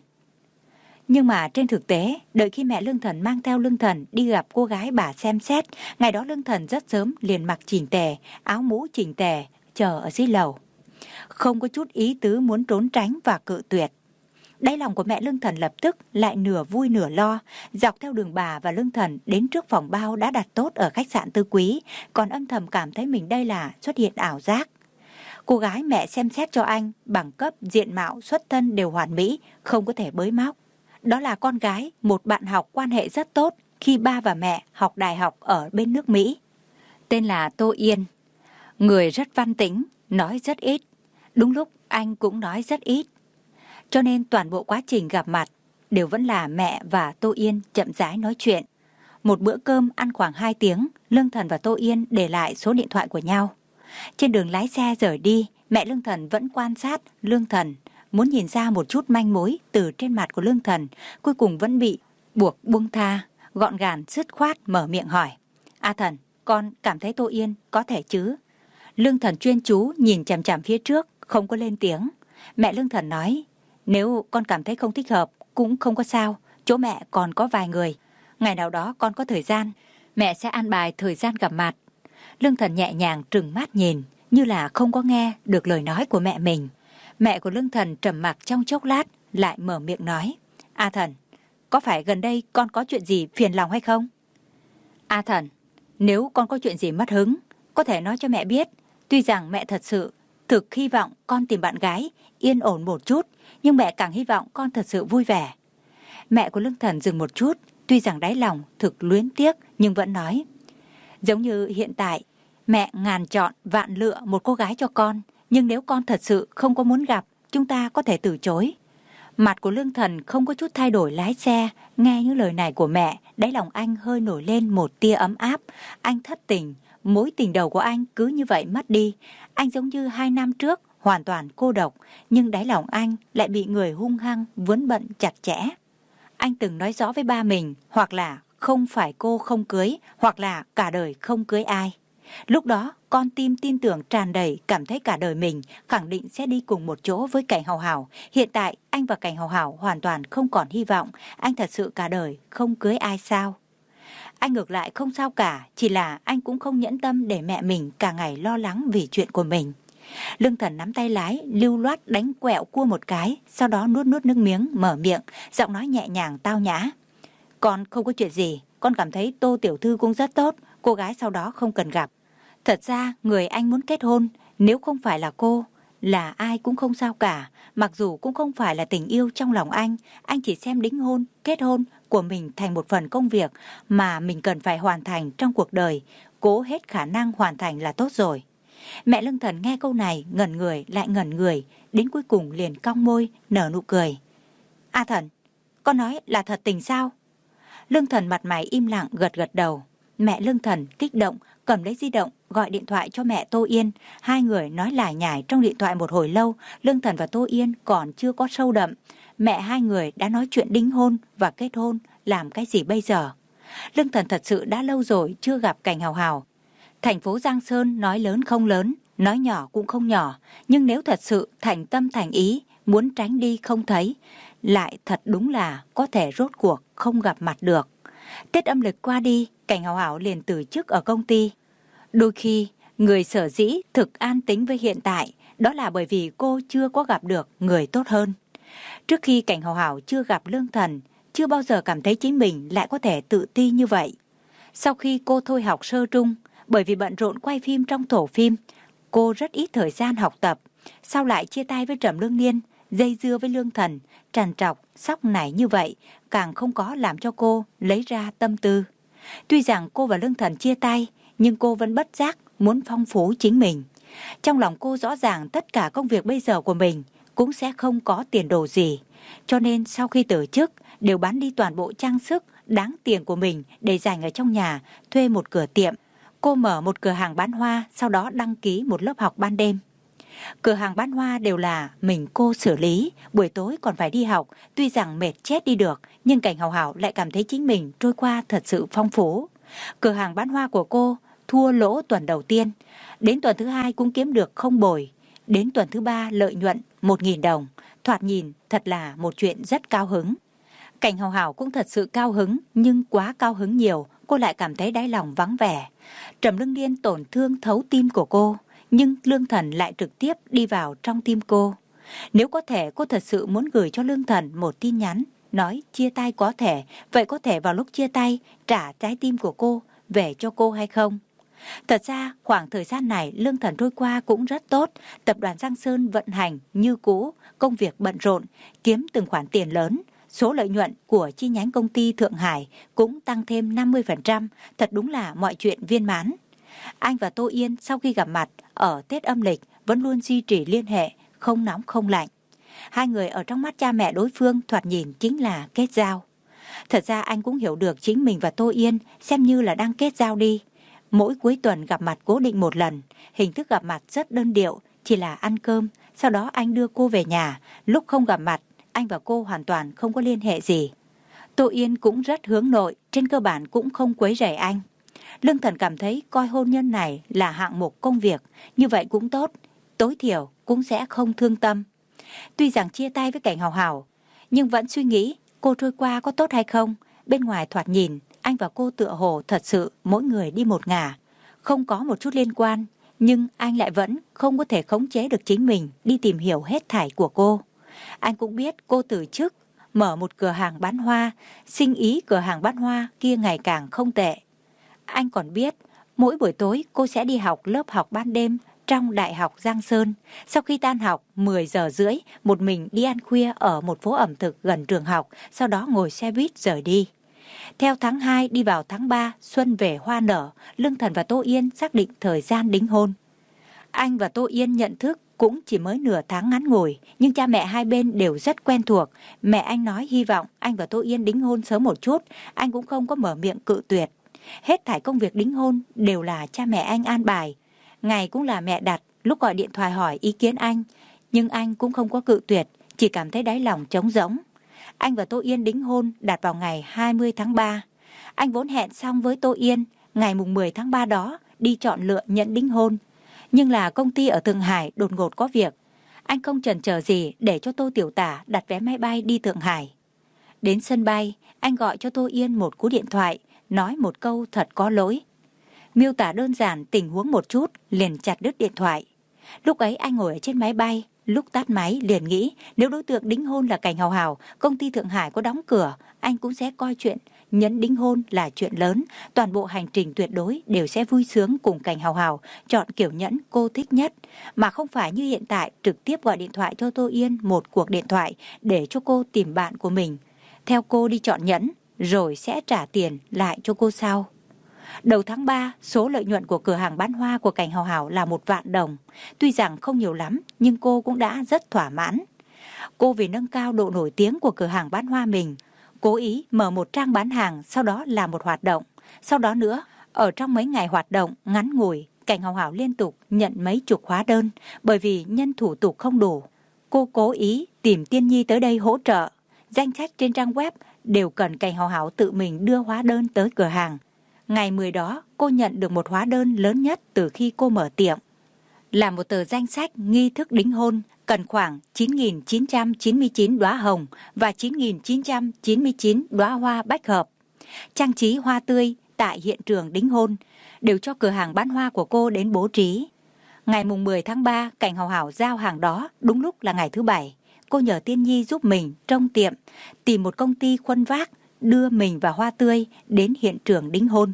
Nhưng mà trên thực tế, đợi khi mẹ Lương Thần mang theo Lương Thần đi gặp cô gái bà xem xét, ngày đó Lương Thần rất sớm liền mặc chỉnh tề, áo mũ chỉnh tề, chờ ở dưới lầu. Không có chút ý tứ muốn trốn tránh và cự tuyệt. Đáy lòng của mẹ Lương Thần lập tức lại nửa vui nửa lo, dọc theo đường bà và Lương Thần đến trước phòng bao đã đặt tốt ở khách sạn Tư Quý, còn âm thầm cảm thấy mình đây là xuất hiện ảo giác. Cô gái mẹ xem xét cho anh, bằng cấp, diện mạo, xuất thân đều hoàn mỹ, không có thể bới móc. Đó là con gái một bạn học quan hệ rất tốt khi ba và mẹ học đại học ở bên nước Mỹ. Tên là Tô Yên. Người rất văn tĩnh, nói rất ít. Đúng lúc anh cũng nói rất ít. Cho nên toàn bộ quá trình gặp mặt đều vẫn là mẹ và Tô Yên chậm rãi nói chuyện. Một bữa cơm ăn khoảng hai tiếng, Lương Thần và Tô Yên để lại số điện thoại của nhau. Trên đường lái xe rời đi, mẹ Lương Thần vẫn quan sát Lương Thần, muốn nhìn ra một chút manh mối từ trên mặt của Lương Thần, cuối cùng vẫn bị buộc buông tha, gọn gàng dứt khoát mở miệng hỏi: A Thần, con cảm thấy Tô Yên có thể chứ? Lương Thần chuyên chú nhìn chằm chằm phía trước, không có lên tiếng. Mẹ Lương Thần nói: Nếu con cảm thấy không thích hợp cũng không có sao, chỗ mẹ còn có vài người. Ngày nào đó con có thời gian, mẹ sẽ an bài thời gian gặp mặt. Lương Thần nhẹ nhàng trừng mắt nhìn, như là không có nghe được lời nói của mẹ mình. Mẹ của Lương Thần trầm mặc trong chốc lát, lại mở miệng nói: A Thần, có phải gần đây con có chuyện gì phiền lòng hay không? A Thần, nếu con có chuyện gì mất hứng, có thể nói cho mẹ biết. Tuy rằng mẹ thật sự thực hy vọng con tìm bạn gái yên ổn một chút, nhưng mẹ càng hy vọng con thật sự vui vẻ. Mẹ của Lương Thần dừng một chút, tuy rằng đáy lòng thực luyến tiếc nhưng vẫn nói: Giống như hiện tại, mẹ ngàn chọn vạn lựa một cô gái cho con, nhưng nếu con thật sự không có muốn gặp, chúng ta có thể từ chối. Mặt của Lương Thần không có chút thay đổi lái xe, nghe những lời này của mẹ, đáy lòng anh hơi nổi lên một tia ấm áp. Anh thất tình, mối tình đầu của anh cứ như vậy mất đi. Anh giống như hai năm trước, hoàn toàn cô độc, nhưng đáy lòng anh lại bị người hung hăng vướng bận chặt chẽ. Anh từng nói rõ với ba mình, hoặc là không phải cô không cưới, hoặc là cả đời không cưới ai. Lúc đó, con tim tin tưởng tràn đầy, cảm thấy cả đời mình khẳng định sẽ đi cùng một chỗ với Cảnh Hào Hào. Hiện tại, anh và Cảnh Hào Hào hoàn toàn không còn hy vọng. Anh thật sự cả đời không cưới ai sao? Anh ngược lại không sao cả, chỉ là anh cũng không nhẫn tâm để mẹ mình cả ngày lo lắng vì chuyện của mình. Lương Thần nắm tay lái, lưu loát đánh quẹo cua một cái, sau đó nuốt nuốt nước miếng, mở miệng, giọng nói nhẹ nhàng tao nhã. Con không có chuyện gì, con cảm thấy Tô tiểu thư cũng rất tốt, cô gái sau đó không cần gặp. Thật ra người anh muốn kết hôn, nếu không phải là cô, là ai cũng không sao cả. Mặc dù cũng không phải là tình yêu trong lòng anh, anh chỉ xem đính hôn, kết hôn của mình thành một phần công việc mà mình cần phải hoàn thành trong cuộc đời, cố hết khả năng hoàn thành là tốt rồi. Mẹ Lương Thần nghe câu này, ngẩn người lại ngẩn người, đến cuối cùng liền cong môi, nở nụ cười. A Thần, con nói là thật tình sao? Lương Thần mặt mày im lặng gật gật đầu. Mẹ Lương Thần kích động, cầm lấy di động, gọi điện thoại cho mẹ Tô Yên. Hai người nói lải nhải trong điện thoại một hồi lâu. Lương Thần và Tô Yên còn chưa có sâu đậm. Mẹ hai người đã nói chuyện đính hôn và kết hôn, làm cái gì bây giờ? Lương Thần thật sự đã lâu rồi chưa gặp Cảnh Hào Hào. Thành phố Giang Sơn nói lớn không lớn, nói nhỏ cũng không nhỏ. Nhưng nếu thật sự thành tâm thành ý, muốn tránh đi không thấy, lại thật đúng là có thể rốt cuộc không gặp mặt được. Tết âm lịch qua đi, Cảnh Hào Hào liền từ chức ở công ty. Đôi khi, người sở dĩ thực an tính với hiện tại, đó là bởi vì cô chưa có gặp được người tốt hơn. Trước khi Cảnh Hào Hào chưa gặp Lương Thần, chưa bao giờ cảm thấy chính mình lại có thể tự ti như vậy. Sau khi cô thôi học sơ trung, bởi vì bận rộn quay phim trong tổ phim, cô rất ít thời gian học tập. Sau lại chia tay với Trầm Lương Niên, dây dưa với Lương Thần, trằn trọc, sóc nảy như vậy, càng không có làm cho cô lấy ra tâm tư. Tuy rằng cô và Lương Thần chia tay, nhưng cô vẫn bất giác muốn phong phú chính mình. Trong lòng cô rõ ràng tất cả công việc bây giờ của mình cũng sẽ không có tiền đồ gì. Cho nên sau khi từ chức, đều bán đi toàn bộ trang sức đáng tiền của mình để dành ở trong nhà, thuê một cửa tiệm. Cô mở một cửa hàng bán hoa, sau đó đăng ký một lớp học ban đêm. Cửa hàng bán hoa đều là mình cô xử lý, buổi tối còn phải đi học. Tuy rằng mệt chết đi được, nhưng Cảnh Hào Hào lại cảm thấy chính mình trôi qua thật sự phong phú. Cửa hàng bán hoa của cô thua lỗ tuần đầu tiên, đến tuần thứ hai cũng kiếm được không bồi, đến tuần thứ ba lợi nhuận một nghìn đồng. Thoạt nhìn thật là một chuyện rất cao hứng. Cảnh Hào Hào cũng thật sự cao hứng, nhưng quá cao hứng nhiều, cô lại cảm thấy đáy lòng vắng vẻ. Trầm Lương Niên tổn thương thấu tim của cô, nhưng Lương Thần lại trực tiếp đi vào trong tim cô. Nếu có thể, cô thật sự muốn gửi cho Lương Thần một tin nhắn, nói chia tay có thể, vậy có thể vào lúc chia tay trả trái tim của cô về cho cô hay không? Thật ra, khoảng thời gian này Lương Thần trôi qua cũng rất tốt, tập đoàn Giang Sơn vận hành như cũ, công việc bận rộn, kiếm từng khoản tiền lớn. Số lợi nhuận của chi nhánh công ty Thượng Hải cũng tăng thêm năm mươi phần trăm, thật đúng là mọi chuyện viên mãn. Anh và Tô Yên sau khi gặp mặt ở Tết âm lịch vẫn luôn duy trì liên hệ, không nóng không lạnh. Hai người ở trong mắt cha mẹ đối phương thoạt nhìn chính là kết giao. Thật ra anh cũng hiểu được chính mình và Tô Yên xem như là đang kết giao đi. Mỗi cuối tuần gặp mặt cố định một lần, hình thức gặp mặt rất đơn điệu, chỉ là ăn cơm, sau đó anh đưa cô về nhà, lúc không gặp mặt, anh và cô hoàn toàn không có liên hệ gì. Tô Yên cũng rất hướng nội, trên cơ bản cũng không quấy rầy anh. Lương Thần cảm thấy coi hôn nhân này là hạng mục công việc, như vậy cũng tốt, tối thiểu cũng sẽ không thương tâm. Tuy rằng chia tay với Cảnh Hào Hào, nhưng vẫn suy nghĩ cô trôi qua có tốt hay không. Bên ngoài thoạt nhìn, anh và cô tựa hồ thật sự mỗi người đi một ngả, không có một chút liên quan, nhưng anh lại vẫn không có thể khống chế được chính mình đi tìm hiểu hết thảy của cô. Anh cũng biết cô từ chức, mở một cửa hàng bán hoa, sinh ý cửa hàng bán hoa kia ngày càng không tệ. Anh còn biết, mỗi buổi tối cô sẽ đi học lớp học ban đêm trong Đại học Giang Sơn. Sau khi tan học, mười giờ rưỡi, một mình đi ăn khuya ở một phố ẩm thực gần trường học, sau đó ngồi xe buýt rời đi. Theo tháng hai đi vào tháng ba, xuân về hoa nở, Lương Thần và Tô Yên xác định thời gian đính hôn. Anh và Tô Yên nhận thức cũng chỉ mới nửa tháng ngắn ngủi, nhưng cha mẹ hai bên đều rất quen thuộc. Mẹ anh nói hy vọng anh và Tô Yên đính hôn sớm một chút, anh cũng không có mở miệng cự tuyệt. Hết thảy công việc đính hôn đều là cha mẹ anh an bài. Ngày cũng là mẹ đặt, lúc gọi điện thoại hỏi ý kiến anh, nhưng anh cũng không có cự tuyệt, chỉ cảm thấy đáy lòng trống rỗng. Anh và Tô Yên đính hôn đặt vào ngày hai mươi tháng ba. Anh vốn hẹn xong với Tô Yên ngày mùng mười tháng ba đó đi chọn lựa nhẫn đính hôn. Nhưng là công ty ở Thượng Hải đột ngột có việc. Anh không chần chờ gì để cho Tô Tiểu Tả đặt vé máy bay đi Thượng Hải. Đến sân bay, anh gọi cho Tô Yên một cú điện thoại, nói một câu thật có lỗi. Miêu tả đơn giản tình huống một chút, liền chặt đứt điện thoại. Lúc ấy anh ngồi ở trên máy bay, lúc tắt máy liền nghĩ nếu đối tượng đính hôn là Cảnh Hào Hào, công ty Thượng Hải có đóng cửa, anh cũng sẽ coi chuyện nhẫn đính hôn là chuyện lớn. Toàn bộ hành trình tuyệt đối đều sẽ vui sướng cùng Cảnh Hào Hào chọn kiểu nhẫn cô thích nhất, mà không phải như hiện tại trực tiếp gọi điện thoại cho Tô Yên một cuộc điện thoại để cho cô tìm bạn của mình, theo cô đi chọn nhẫn, rồi sẽ trả tiền lại cho cô sau. Đầu tháng ba, số lợi nhuận của cửa hàng bán hoa của Cảnh Hào Hào là một vạn đồng. Tuy rằng không nhiều lắm, nhưng cô cũng đã rất thỏa mãn. Cô vì nâng cao độ nổi tiếng của cửa hàng bán hoa mình, cố ý mở một trang bán hàng, sau đó làm một hoạt động. Sau đó nữa, ở trong mấy ngày hoạt động ngắn ngủi, Cảnh Hào Hào liên tục nhận mấy chục hóa đơn, bởi vì nhân thủ tục không đủ. Cô cố ý tìm Tiên Nhi tới đây hỗ trợ. Danh sách trên trang web đều cần Cảnh Hào Hào tự mình đưa hóa đơn tới cửa hàng. Ngày mười đó, cô nhận được một hóa đơn lớn nhất từ khi cô mở tiệm. Là một tờ danh sách nghi thức đính hôn, cần khoảng chín nghìn chín trăm chín mươi chín đóa hồng và chín nghìn chín trăm chín mươi chín đóa hoa bách hợp. Trang trí hoa tươi tại hiện trường đính hôn đều cho cửa hàng bán hoa của cô đến bố trí. Ngày mùng mười tháng ba, Cảnh Hào Hào giao hàng đó đúng lúc là ngày thứ bảy. Cô nhờ Tiên Nhi giúp mình trông tiệm, tìm một công ty khuân vác, đưa mình và hoa tươi đến hiện trường đính hôn.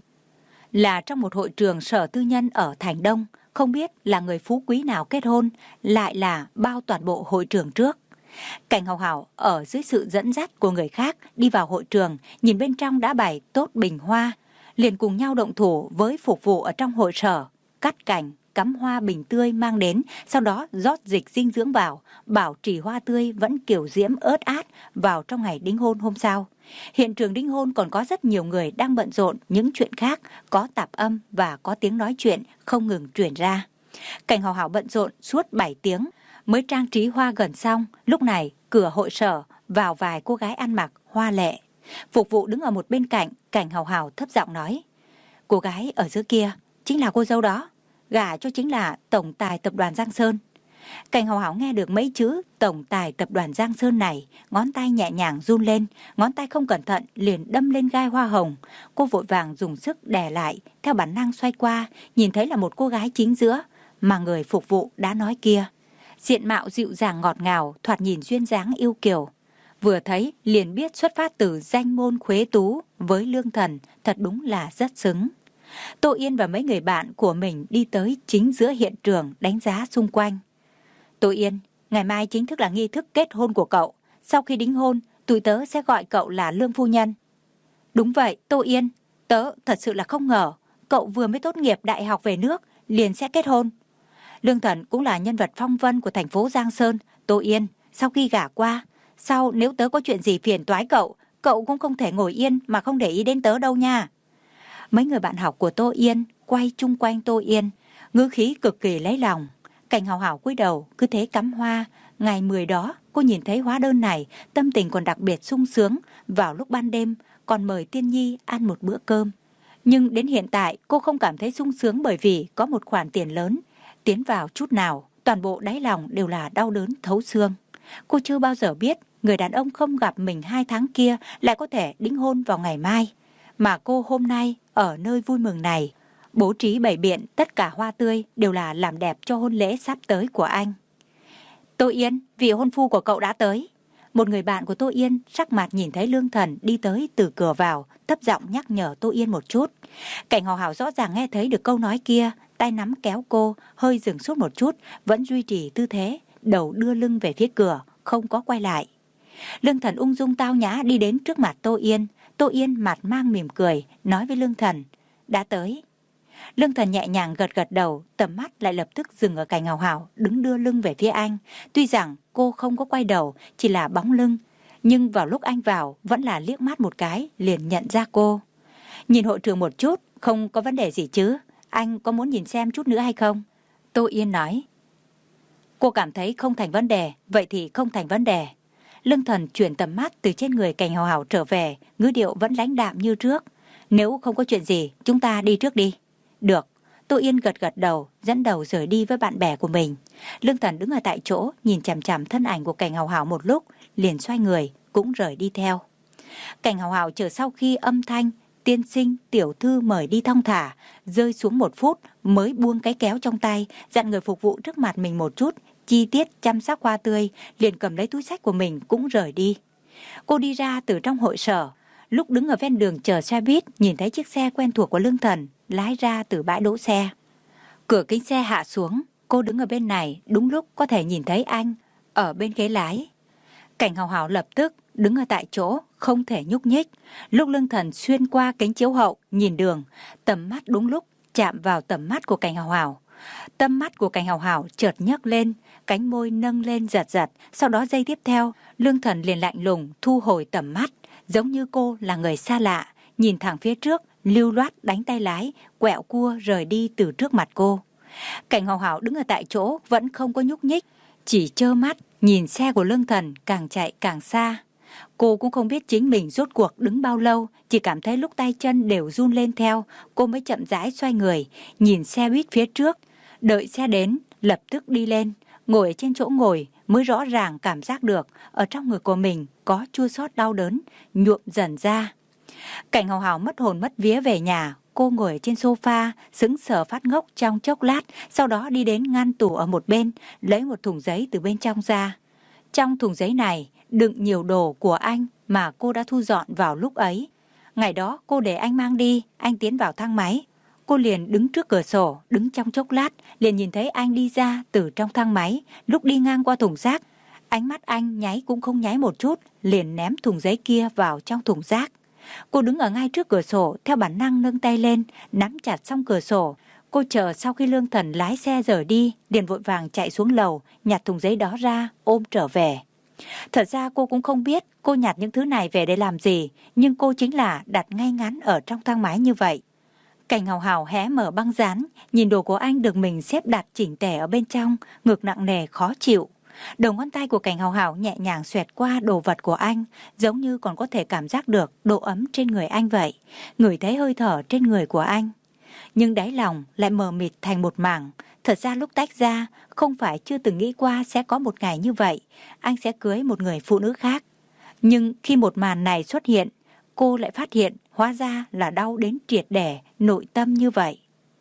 Là trong một hội trường sở tư nhân ở Thành Đông, không biết là người phú quý nào kết hôn, lại là bao toàn bộ hội trường trước. Cảnh Hào Hào ở dưới sự dẫn dắt của người khác đi vào hội trường, nhìn bên trong đã bày tốt bình hoa, liền cùng nhau động thủ với phục vụ ở trong hội sở, cắt cảnh, cắm hoa bình tươi mang đến, sau đó rót dịch dinh dưỡng vào, bảo trì hoa tươi vẫn kiểu diễm ớt át vào trong ngày đính hôn hôm sau. Hiện trường đính hôn còn có rất nhiều người đang bận rộn những chuyện khác, có tạp âm và có tiếng nói chuyện không ngừng truyền ra. Cảnh Hào Hào bận rộn suốt bảy tiếng mới trang trí hoa gần xong. Lúc này cửa hội sở vào vài cô gái ăn mặc hoa lệ. Phục vụ đứng ở một bên cạnh, Cảnh Hào Hào thấp giọng nói: cô gái ở giữa kia chính là cô dâu đó, gả cho chính là tổng tài tập đoàn Giang Sơn. Cảnh Hào Hào nghe được mấy chữ tổng tài tập đoàn Giang Sơn này, ngón tay nhẹ nhàng run lên, ngón tay không cẩn thận liền đâm lên gai hoa hồng. Cô vội vàng dùng sức đè lại, theo bản năng xoay qua, nhìn thấy là một cô gái chính giữa mà người phục vụ đã nói kia. Diện mạo dịu dàng ngọt ngào, thoạt nhìn duyên dáng yêu kiều. Vừa thấy liền biết xuất phát từ danh môn khuế tú, với lương thần thật đúng là rất xứng. Tô Yên và mấy người bạn của mình đi tới chính giữa hiện trường đánh giá xung quanh. Tô Yên, ngày mai chính thức là nghi thức kết hôn của cậu. Sau khi đính hôn, tụi tớ sẽ gọi cậu là Lương Phu Nhân. Đúng vậy, Tô Yên, tớ thật sự là không ngờ cậu vừa mới tốt nghiệp đại học về nước liền sẽ kết hôn. Lương Thần cũng là nhân vật phong vân của thành phố Giang Sơn. Tô Yên, sau khi gả qua, sau nếu tớ có chuyện gì phiền toái cậu, cậu cũng không thể ngồi yên mà không để ý đến tớ đâu nha. Mấy người bạn học của Tô Yên quay chung quanh Tô Yên, ngữ khí cực kỳ lấy lòng. Cảnh Hào Hào cúi đầu cứ thế cắm hoa. Ngày mười đó cô nhìn thấy hóa đơn này, tâm tình còn đặc biệt sung sướng. Vào lúc ban đêm còn mời Tiên Nhi ăn một bữa cơm. Nhưng đến hiện tại cô không cảm thấy sung sướng, bởi vì có một khoản tiền lớn tiến vào chút nào, toàn bộ đáy lòng đều là đau đớn thấu xương. Cô chưa bao giờ biết người đàn ông không gặp mình hai tháng kia lại có thể đính hôn vào ngày mai. Mà cô hôm nay ở nơi vui mừng này, bố trí bày biện tất cả hoa tươi đều là làm đẹp cho hôn lễ sắp tới của anh. Tô Yên, vị hôn phu của cậu đã tới. Một người bạn của Tô Yên sắc mặt nhìn thấy Lương Thần đi tới từ cửa vào, thấp giọng nhắc nhở Tô Yên một chút. Cảnh Hào Hào rõ ràng nghe thấy được câu nói kia, tay nắm kéo cô, hơi dừng suốt một chút, vẫn duy trì tư thế, đầu đưa lưng về phía cửa, không có quay lại. Lương Thần ung dung tao nhã đi đến trước mặt Tô Yên. Tô Yên mặt mang mỉm cười, nói với Lương Thần: đã tới. Lương Thần nhẹ nhàng gật gật đầu, tầm mắt lại lập tức dừng ở Cảnh Hào Hào đứng đưa lưng về phía anh. Tuy rằng cô không có quay đầu, chỉ là bóng lưng, nhưng vào lúc anh vào vẫn là liếc mắt một cái liền nhận ra cô. Nhìn hội trường một chút, không có vấn đề gì chứ? Anh có muốn nhìn xem chút nữa hay không? Tô Yên nói. Cô cảm thấy không thành vấn đề, vậy thì không thành vấn đề. Lương Thần chuyển tầm mắt từ trên người Cảnh Hào Hào trở về, ngữ điệu vẫn lãnh đạm như trước. Nếu không có chuyện gì, chúng ta đi trước đi. Được. Tô Yên gật gật đầu, dẫn đầu rời đi với bạn bè của mình. Lương Thần đứng ở tại chỗ, nhìn chằm chằm thân ảnh của Cảnh Hào Hào một lúc, liền xoay người, cũng rời đi theo. Cảnh Hào Hào chờ sau khi âm thanh tiên sinh, tiểu thư mời đi thong thả, rơi xuống một phút mới buông cái kéo trong tay, dặn người phục vụ trước mặt mình một chút, chi tiết chăm sóc hoa tươi, liền cầm lấy túi xách của mình cũng rời đi. Cô đi ra từ trong hội sở, lúc đứng ở ven đường chờ xe buýt, nhìn thấy chiếc xe quen thuộc của Lương Thần lái ra từ bãi đỗ xe. Cửa kính xe hạ xuống, cô đứng ở bên này, đúng lúc có thể nhìn thấy anh ở bên ghế lái. Cảnh Hào Hào lập tức đứng ở tại chỗ, không thể nhúc nhích. Lúc Lương Thần xuyên qua kính chiếu hậu nhìn đường, tầm mắt đúng lúc chạm vào tầm mắt của Cảnh Hào Hào. Tâm mắt của Cảnh Hào Hào chợt nhấc lên, cánh môi nâng lên giật giật, sau đó giây tiếp theo, Lương Thần liền lạnh lùng thu hồi tầm mắt, giống như cô là người xa lạ, nhìn thẳng phía trước, lưu loát đánh tay lái, quẹo cua rời đi từ trước mặt cô. Cảnh Hào Hào đứng ở tại chỗ vẫn không có nhúc nhích, chỉ trơ mắt nhìn xe của Lương Thần càng chạy càng xa. Cô cũng không biết chính mình rốt cuộc đứng bao lâu, chỉ cảm thấy lúc tay chân đều run lên theo, cô mới chậm rãi xoay người, nhìn xe buýt phía trước. Đợi xe đến, lập tức đi lên, ngồi trên chỗ ngồi mới rõ ràng cảm giác được ở trong người của mình có chua xót đau đớn, nhuộm dần ra. Cảnh Hào Hào mất hồn mất vía về nhà, cô ngồi trên sofa, sững sờ phát ngốc trong chốc lát, sau đó đi đến ngăn tủ ở một bên, lấy một thùng giấy từ bên trong ra. Trong thùng giấy này đựng nhiều đồ của anh mà cô đã thu dọn vào lúc ấy. Ngày đó cô để anh mang đi, anh tiến vào thang máy. Cô liền đứng trước cửa sổ, đứng trong chốc lát, liền nhìn thấy anh đi ra từ trong thang máy. Lúc đi ngang qua thùng rác, ánh mắt anh nháy cũng không nháy một chút, liền ném thùng giấy kia vào trong thùng rác. Cô đứng ở ngay trước cửa sổ, theo bản năng nâng tay lên, nắm chặt song cửa sổ. Cô chờ sau khi Lương Thần lái xe rời đi, liền vội vàng chạy xuống lầu, nhặt thùng giấy đó ra, ôm trở về. Thật ra cô cũng không biết cô nhặt những thứ này về để làm gì, nhưng cô chính là đặt ngay ngắn ở trong thang máy như vậy. Cảnh Hào Hào hé mở băng dán, nhìn đồ của anh được mình xếp đặt chỉnh tề ở bên trong, ngực nặng nề khó chịu. Đầu ngón tay của Cảnh Hào Hào nhẹ nhàng xoẹt qua đồ vật của anh, giống như còn có thể cảm giác được độ ấm trên người anh vậy, ngửi thấy hơi thở trên người của anh. Nhưng đáy lòng lại mờ mịt thành một mảng. Thật ra lúc tách ra, không phải chưa từng nghĩ qua sẽ có một ngày như vậy, anh sẽ cưới một người phụ nữ khác. Nhưng khi một màn này xuất hiện, cô lại phát hiện hóa ra là đau đến triệt để nội tâm như vậy.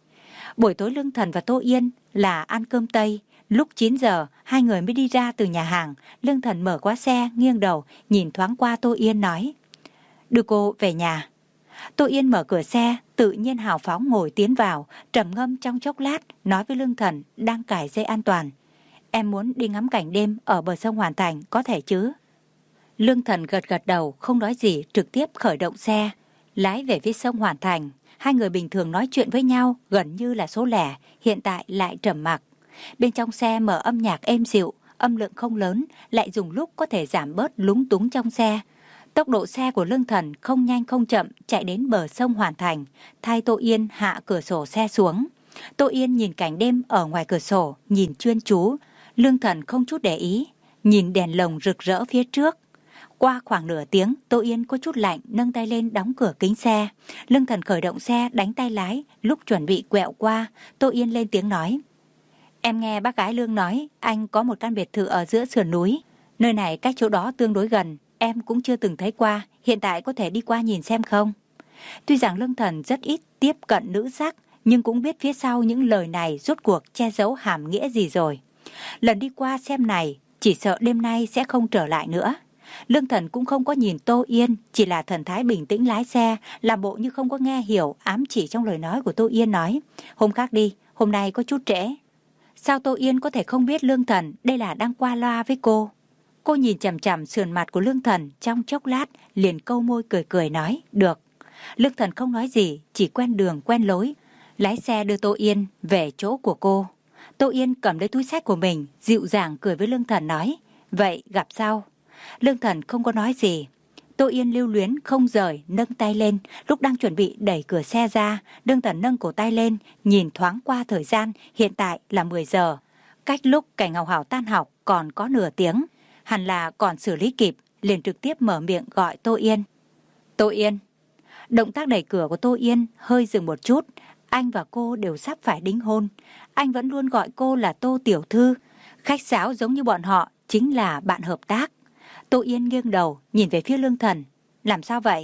Buổi tối Lương Thần và Tô Yên là ăn cơm Tây. Lúc chín giờ, hai người mới đi ra từ nhà hàng. Lương Thần mở khóa xe, nghiêng đầu, nhìn thoáng qua Tô Yên nói: "Đưa cô về nhà." Tô Yên mở cửa xe, tự nhiên hào phóng ngồi tiến vào, trầm ngâm trong chốc lát, nói với Lương Thần đang cài dây an toàn: "Em muốn đi ngắm cảnh đêm ở bờ sông Hoàn Thành, có thể chứ?" Lương Thần gật gật đầu, không nói gì, trực tiếp khởi động xe, lái về phía sông Hoàn Thành. Hai người bình thường nói chuyện với nhau gần như là số lẻ, hiện tại lại trầm mặc. Bên trong xe mở âm nhạc êm dịu, âm lượng không lớn, lại dùng lúc có thể giảm bớt lúng túng trong xe. Tốc độ xe của Lương Thần không nhanh không chậm, chạy đến bờ sông Hoàn Thành, thay Tô Yên hạ cửa sổ xe xuống. Tô Yên nhìn cảnh đêm ở ngoài cửa sổ, nhìn chuyên chú. Lương Thần không chút để ý, nhìn đèn lồng rực rỡ phía trước. Qua khoảng nửa tiếng, Tô Yên có chút lạnh, nâng tay lên đóng cửa kính xe. Lương Thần khởi động xe, đánh tay lái. Lúc chuẩn bị quẹo qua, Tô Yên lên tiếng nói: "Em nghe bác gái Lương nói anh có một căn biệt thự ở giữa sườn núi. Nơi này cách chỗ đó tương đối gần, em cũng chưa từng thấy qua, hiện tại có thể đi qua nhìn xem không?" Tuy rằng Lương Thần rất ít tiếp cận nữ sắc, nhưng cũng biết phía sau những lời này rốt cuộc che giấu hàm nghĩa gì rồi. Lần đi qua xem này, chỉ sợ đêm nay sẽ không trở lại nữa. Lương Thần cũng không có nhìn Tô Yên, chỉ là thần thái bình tĩnh lái xe, làm bộ như không có nghe hiểu, ám chỉ trong lời nói của Tô Yên nói: "Hôm khác đi, hôm nay có chút trễ." Sao Tô Yên có thể không biết Lương Thần đây là đang qua loa với cô? Cô nhìn chằm chằm sườn mặt của Lương Thần trong chốc lát, liền câu môi cười cười nói: "Được." Lương Thần không nói gì, chỉ quen đường quen lối, lái xe đưa Tô Yên về chỗ của cô. Tô Yên cầm lấy túi xách của mình, dịu dàng cười với Lương Thần nói: "Vậy gặp sau." Lương Thần không có nói gì. Tô Yên lưu luyến không rời, nâng tay lên. Lúc đang chuẩn bị đẩy cửa xe ra, Lương Thần nâng cổ tay lên, nhìn thoáng qua thời gian, hiện tại là mười giờ. Cách lúc Cảnh Hào Hào tan học còn có nửa tiếng, hẳn là còn xử lý kịp, liền trực tiếp mở miệng gọi Tô Yên. "Tô Yên." Động tác đẩy cửa của Tô Yên hơi dừng một chút. Anh và cô đều sắp phải đính hôn. Anh vẫn luôn gọi cô là Tô tiểu thư, khách sáo giống như bọn họ chính là bạn hợp tác. Tô Yên nghiêng đầu nhìn về phía Lương Thần: "Làm sao vậy?"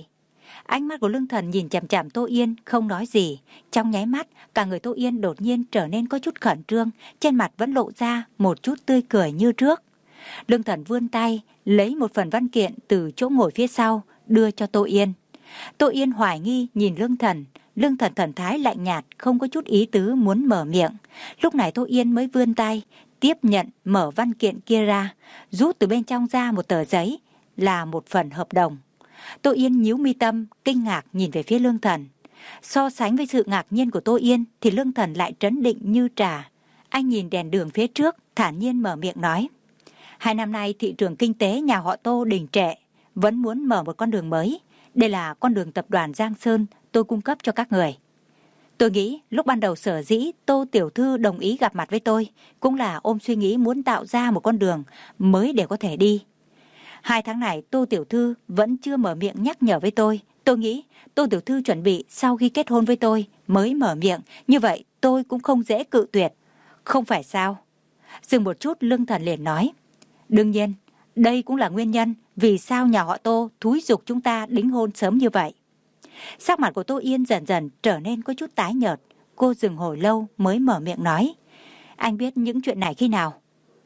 Ánh mắt của Lương Thần nhìn chằm chằm Tô Yên, không nói gì. Trong nháy mắt, cả người Tô Yên đột nhiên trở nên có chút khẩn trương, trên mặt vẫn lộ ra một chút tươi cười như trước. Lương Thần vươn tay, lấy một phần văn kiện từ chỗ ngồi phía sau, đưa cho Tô Yên. Tô Yên hoài nghi nhìn Lương Thần. Lương Thần thần thái lạnh nhạt, không có chút ý tứ muốn mở miệng. Lúc này Tô Yên mới vươn tay, tiếp nhận mở văn kiện kia ra, rút từ bên trong ra một tờ giấy, là một phần hợp đồng. Tô Yên nhíu mi tâm, kinh ngạc nhìn về phía Lương Thần. So sánh với sự ngạc nhiên của Tô Yên thì Lương Thần lại trấn định như trà. Anh nhìn đèn đường phía trước, thản nhiên mở miệng nói. Hai năm nay thị trường kinh tế nhà họ Tô đình trệ, vẫn muốn mở một con đường mới. Đây là con đường tập đoàn Giang Sơn tôi cung cấp cho các người. Tôi nghĩ lúc ban đầu sở dĩ Tô tiểu thư đồng ý gặp mặt với tôi cũng là ôm suy nghĩ muốn tạo ra một con đường mới để có thể đi. Hai tháng này Tô tiểu thư vẫn chưa mở miệng nhắc nhở với tôi. Tôi nghĩ Tô tiểu thư chuẩn bị sau khi kết hôn với tôi mới mở miệng. Như vậy tôi cũng không dễ cự tuyệt. Không phải sao? Dừng một chút Lương Thần liền nói. Đương nhiên, đây cũng là nguyên nhân vì sao nhà họ Tô thúi giục chúng ta đính hôn sớm như vậy. Sắc mặt của Tô Yên dần dần trở nên có chút tái nhợt. Cô dừng hồi lâu mới mở miệng nói. Anh biết những chuyện này khi nào?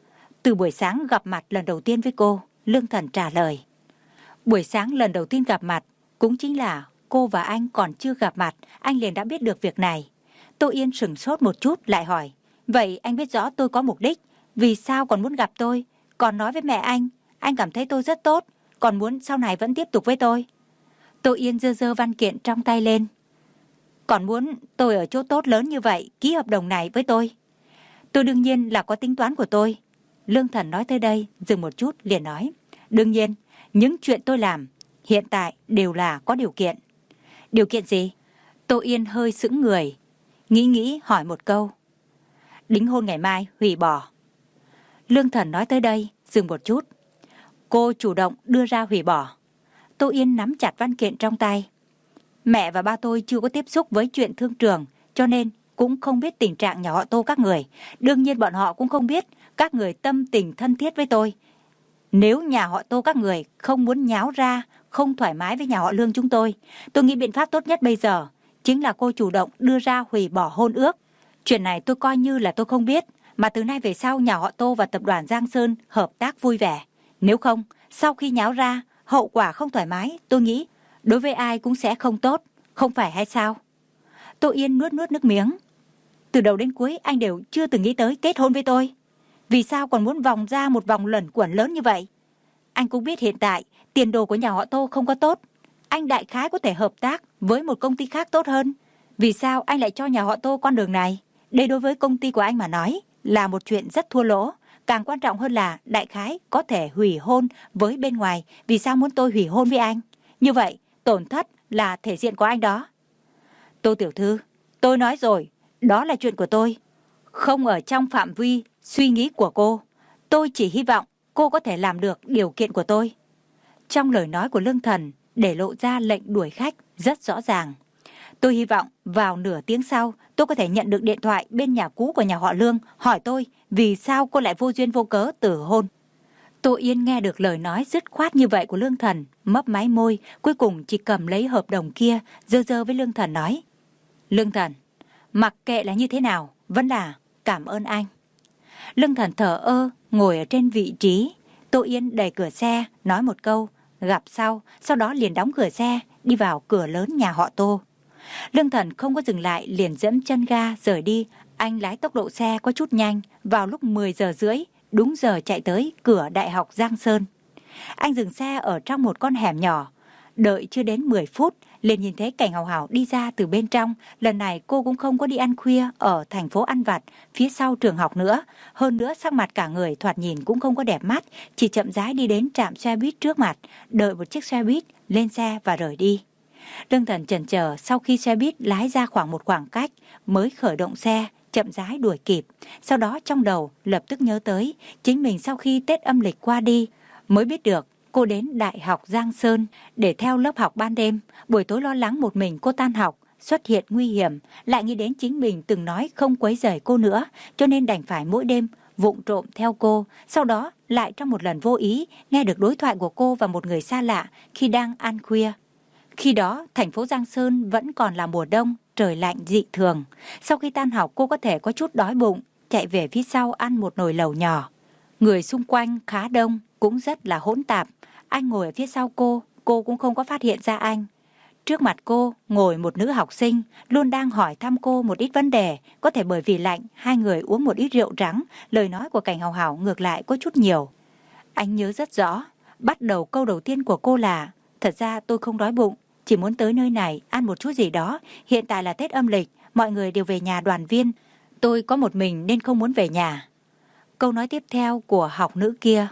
Từ buổi sáng gặp mặt lần đầu tiên với cô, Lương Thần trả lời. Buổi sáng lần đầu tiên gặp mặt cũng chính là cô và anh còn chưa gặp mặt, anh liền đã biết được việc này. Tô Yên sửng sốt một chút lại hỏi. Vậy anh biết rõ tôi có mục đích, vì sao còn muốn gặp tôi? Còn nói với mẹ anh, anh cảm thấy tôi rất tốt, còn muốn sau này vẫn tiếp tục với tôi. Tô Yên giơ giơ văn kiện trong tay lên. Còn muốn tôi ở chỗ tốt lớn như vậy ký hợp đồng này với tôi? Tôi đương nhiên là có tính toán của tôi. Lương Thần nói tới đây, dừng một chút liền nói. Đương nhiên, những chuyện tôi làm hiện tại đều là có điều kiện. Điều kiện gì? Tô Yên hơi sững người, nghĩ nghĩ hỏi một câu. Đính hôn ngày mai hủy bỏ. Lương Thần nói tới đây, dừng một chút. Cô chủ động đưa ra hủy bỏ. Tô Yên nắm chặt văn kiện trong tay. Mẹ và ba tôi chưa có tiếp xúc với chuyện thương trường, cho nên cũng không biết tình trạng nhà họ Tô các người. Đương nhiên bọn họ cũng không biết các người tâm tình thân thiết với tôi. Nếu nhà họ Tô các người không muốn nháo ra, không thoải mái với nhà họ Lương chúng tôi, tôi nghĩ biện pháp tốt nhất bây giờ chính là cô chủ động đưa ra hủy bỏ hôn ước. Chuyện này tôi coi như là tôi không biết, mà từ nay về sau nhà họ Tô và tập đoàn Giang Sơn hợp tác vui vẻ. Nếu không, sau khi nháo ra, hậu quả không thoải mái, tôi nghĩ đối với ai cũng sẽ không tốt, không phải hay sao? Tô Yên nuốt nuốt nước miếng. Từ đầu đến cuối anh đều chưa từng nghĩ tới kết hôn với tôi. Vì sao còn muốn vòng ra một vòng luẩn quẩn lớn như vậy? Anh cũng biết hiện tại tiền đồ của nhà họ Tô không có tốt. Anh đại khái có thể hợp tác với một công ty khác tốt hơn. Vì sao anh lại cho nhà họ Tô con đường này? Đây đối với công ty của anh mà nói là một chuyện rất thua lỗ. Càng quan trọng hơn là đại khái có thể hủy hôn với bên ngoài. Vì sao muốn tôi hủy hôn với anh? Như vậy tổn thất là thể diện của anh đó. Tô tiểu thư, tôi nói rồi, đó là chuyện của tôi, không ở trong phạm vi suy nghĩ của cô. Tôi chỉ hy vọng cô có thể làm được điều kiện của tôi. Trong lời nói của Lương Thần để lộ ra lệnh đuổi khách rất rõ ràng. Tôi hy vọng vào nửa tiếng sau tôi có thể nhận được điện thoại bên nhà cũ của nhà họ Lương hỏi tôi vì sao cô lại vô duyên vô cớ từ hôn. Tô Yên nghe được lời nói dứt khoát như vậy của Lương Thần, mấp máy môi, cuối cùng chỉ cầm lấy hợp đồng kia, dơ dơ với Lương Thần nói. Lương Thần, mặc kệ là như thế nào, vẫn là cảm ơn anh. Lương Thần thở ơ, ngồi ở trên vị trí. Tô Yên đẩy cửa xe, nói một câu, gặp sau, sau đó liền đóng cửa xe, đi vào cửa lớn nhà họ Tô. Lương Thần không có dừng lại, liền dẫm chân ga rời đi. Anh lái tốc độ xe có chút nhanh, vào lúc mười giờ rưỡi, đúng giờ chạy tới cửa Đại học Giang Sơn. Anh dừng xe ở trong một con hẻm nhỏ. Đợi chưa đến mười phút, liền nhìn thấy Cảnh Hào Hào đi ra từ bên trong. Lần này cô cũng không có đi ăn khuya ở thành phố ăn vặt phía sau trường học nữa. Hơn nữa sắc mặt cả người thoạt nhìn cũng không có đẹp mắt, chỉ chậm rãi đi đến trạm xe buýt trước mặt, đợi một chiếc xe buýt lên xe và rời đi. Lương Thần chần chờ sau khi xe buýt lái ra khoảng một khoảng cách mới khởi động xe, chậm rãi đuổi kịp. Sau đó trong đầu lập tức nhớ tới chính mình sau khi Tết âm lịch qua đi mới biết được cô đến Đại học Giang Sơn để theo lớp học ban đêm. Buổi tối lo lắng một mình cô tan học, xuất hiện nguy hiểm, lại nghĩ đến chính mình từng nói không quấy rầy cô nữa, cho nên đành phải mỗi đêm vụng trộm theo cô. Sau đó lại trong một lần vô ý nghe được đối thoại của cô và một người xa lạ khi đang ăn khuya. Khi đó, thành phố Giang Sơn vẫn còn là mùa đông, trời lạnh dị thường. Sau khi tan học cô có thể có chút đói bụng, chạy về phía sau ăn một nồi lẩu nhỏ. Người xung quanh khá đông, cũng rất là hỗn tạp. Anh ngồi ở phía sau cô, cô cũng không có phát hiện ra anh. Trước mặt cô ngồi một nữ học sinh, luôn đang hỏi thăm cô một ít vấn đề. Có thể bởi vì lạnh, hai người uống một ít rượu trắng, lời nói của Cảnh Hào Hào ngược lại có chút nhiều. Anh nhớ rất rõ, bắt đầu câu đầu tiên của cô là: thật ra tôi không đói bụng, chỉ muốn tới nơi này ăn một chút gì đó. Hiện tại là Tết âm lịch, mọi người đều về nhà đoàn viên. Tôi có một mình nên không muốn về nhà. Câu nói tiếp theo của học nữ kia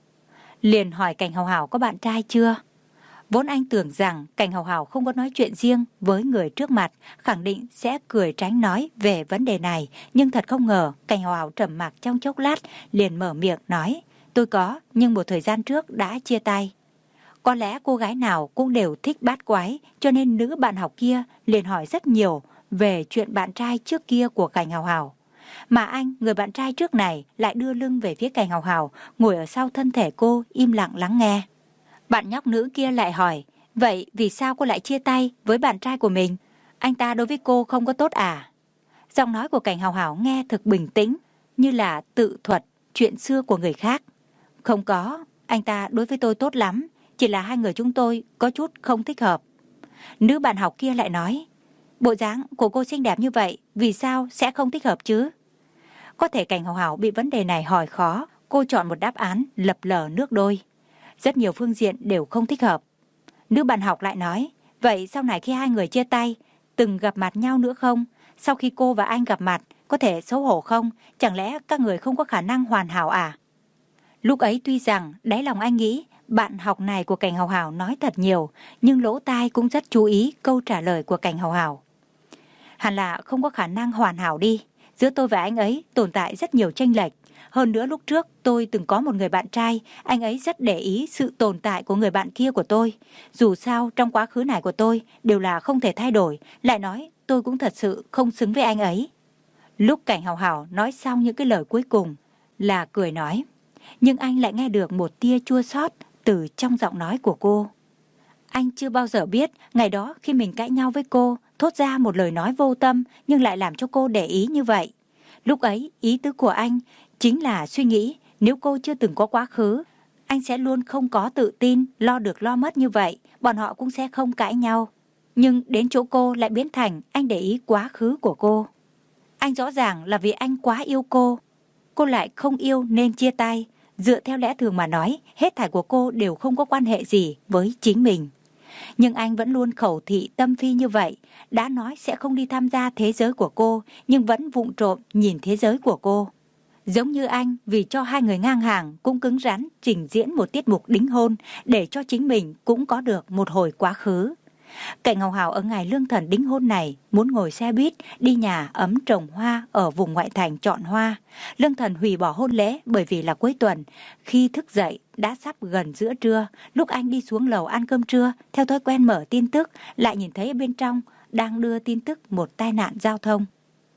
liền hỏi Cảnh Hào Hào có bạn trai chưa. Vốn anh tưởng rằng Cảnh Hào Hào không có nói chuyện riêng với người trước mặt, khẳng định sẽ cười tránh nói về vấn đề này. Nhưng thật không ngờ, Cảnh Hào Hào trầm mặc trong chốc lát, liền mở miệng nói: tôi có, nhưng một thời gian trước đã chia tay. Có lẽ cô gái nào cũng đều thích bát quái, cho nên nữ bạn học kia liền hỏi rất nhiều về chuyện bạn trai trước kia của Cảnh Hào Hào. Mà anh, người bạn trai trước này, lại đưa lưng về phía Cảnh Hào Hào, ngồi ở sau thân thể cô, im lặng lắng nghe. Bạn nhóc nữ kia lại hỏi: vậy vì sao cô lại chia tay với bạn trai của mình? Anh ta đối với cô không có tốt à? Giọng nói của Cảnh Hào Hào nghe thực bình tĩnh, như là tự thuật chuyện xưa của người khác. Không có, anh ta đối với tôi tốt lắm, chỉ là hai người chúng tôi có chút không thích hợp. Nữ bạn học kia lại nói: bộ dáng của cô xinh đẹp như vậy, vì sao sẽ không thích hợp chứ? Có thể Cảnh Hào Hào bị vấn đề này hỏi khó, cô chọn một đáp án lập lờ nước đôi. Rất nhiều phương diện đều không thích hợp. Nữ bạn học lại nói: vậy sau này khi hai người chia tay, từng gặp mặt nhau nữa không? Sau khi cô và anh gặp mặt, có thể xấu hổ không? Chẳng lẽ các người không có khả năng hoàn hảo à? Lúc ấy tuy rằng đáy lòng anh nghĩ bạn học này của Cảnh Hào Hào nói thật nhiều, nhưng lỗ tai cũng rất chú ý câu trả lời của Cảnh Hào Hào. Hẳn là không có khả năng hoàn hảo đi. Giữa tôi và anh ấy tồn tại rất nhiều chênh lệch. Hơn nữa lúc trước tôi từng có một người bạn trai, anh ấy rất để ý sự tồn tại của người bạn kia của tôi. Dù sao trong quá khứ này của tôi đều là không thể thay đổi, lại nói tôi cũng thật sự không xứng với anh ấy. Lúc Cảnh Hào Hào nói xong những cái lời cuối cùng là cười nói, nhưng anh lại nghe được một tia chua xót từ trong giọng nói của cô. Anh chưa bao giờ biết ngày đó khi mình cãi nhau với cô, thốt ra một lời nói vô tâm nhưng lại làm cho cô để ý như vậy. Lúc ấy ý tứ của anh chính là suy nghĩ nếu cô chưa từng có quá khứ, anh sẽ luôn không có tự tin, lo được lo mất như vậy, bọn họ cũng sẽ không cãi nhau. Nhưng đến chỗ cô lại biến thành anh để ý quá khứ của cô. Anh rõ ràng là vì anh quá yêu cô, cô lại không yêu nên chia tay. Dựa theo lẽ thường mà nói, hết thảy của cô đều không có quan hệ gì với chính mình. Nhưng anh vẫn luôn khẩu thị tâm phi như vậy, đã nói sẽ không đi tham gia thế giới của cô, nhưng vẫn vụng trộm nhìn thế giới của cô. Giống như anh, vì cho hai người ngang hàng cũng cứng rắn trình diễn một tiết mục đính hôn để cho chính mình cũng có được một hồi quá khứ. Cảnh Hào Hào ở ngày Lương Thần đính hôn này muốn ngồi xe buýt đi nhà ấm trồng hoa ở vùng ngoại thành chọn hoa. Lương Thần hủy bỏ hôn lễ bởi vì là cuối tuần. Khi thức dậy đã sắp gần giữa trưa, lúc anh đi xuống lầu ăn cơm trưa, theo thói quen mở tin tức, lại nhìn thấy bên trong đang đưa tin tức một tai nạn giao thông.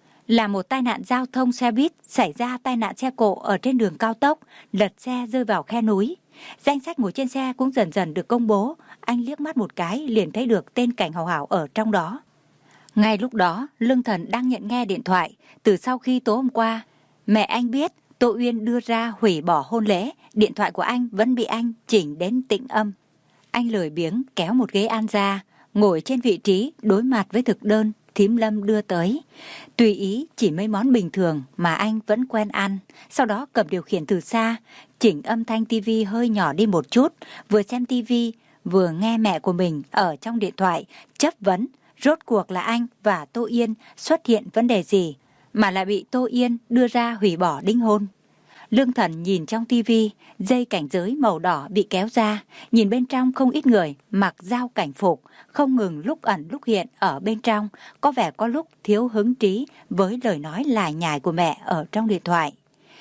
Là một tai nạn giao thông xe buýt, xảy ra tai nạn xe cộ ở trên đường cao tốc, lật xe rơi vào khe núi. Danh sách ngồi trên xe cũng dần dần được công bố. Anh liếc mắt một cái liền thấy được tên Cảnh Hào Hào ở trong đó. Ngay lúc đó, Lương Thần đang nhận nghe điện thoại. Từ sau khi tối hôm qua mẹ anh biết Tô Uyên đưa ra hủy bỏ hôn lễ, điện thoại của anh vẫn bị anh chỉnh đến tĩnh âm. Anh lười biếng kéo một ghế ăn ra, ngồi trên vị trí đối mặt với thực đơn thím Lâm đưa tới. Tùy ý chỉ mấy món bình thường mà anh vẫn quen ăn. Sau đó cầm điều khiển từ xa, chỉnh âm thanh tivi hơi nhỏ đi một chút, vừa xem tivi vừa nghe mẹ của mình ở trong điện thoại chất vấn rốt cuộc là anh và Tô Yên xuất hiện vấn đề gì mà lại bị Tô Yên đưa ra hủy bỏ đính hôn. Lương Thần nhìn trong tivi, dây cảnh giới màu đỏ bị kéo ra, nhìn bên trong không ít người mặc giao cảnh phục, không ngừng lúc ẩn lúc hiện ở bên trong, có vẻ có lúc thiếu hứng trí với lời nói lải nhải của mẹ ở trong điện thoại.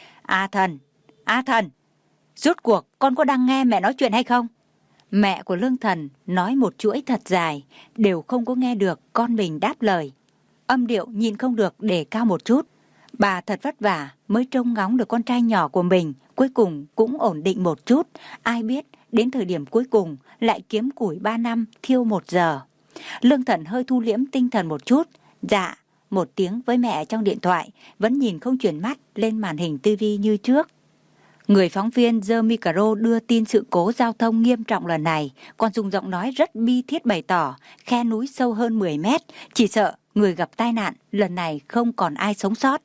A Thần, A Thần, rốt cuộc con có đang nghe mẹ nói chuyện hay không? Mẹ của Lương Thần nói một chuỗi thật dài, đều không có nghe được con mình đáp lời. Âm điệu nhìn không được để cao một chút. Bà thật vất vả mới trông ngóng được con trai nhỏ của mình, cuối cùng cũng ổn định một chút. Ai biết đến thời điểm cuối cùng lại kiếm củi ba năm thiêu một giờ. Lương Thần hơi thu liễm tinh thần một chút. Dạ, một tiếng với mẹ trong điện thoại, vẫn nhìn không chuyển mắt lên màn hình tivi như trước. Người phóng viên giơ micro đưa tin sự cố giao thông nghiêm trọng lần này, còn dùng giọng nói rất bi thiết bày tỏ, khe núi sâu hơn mười mét, chỉ sợ người gặp tai nạn lần này không còn ai sống sót.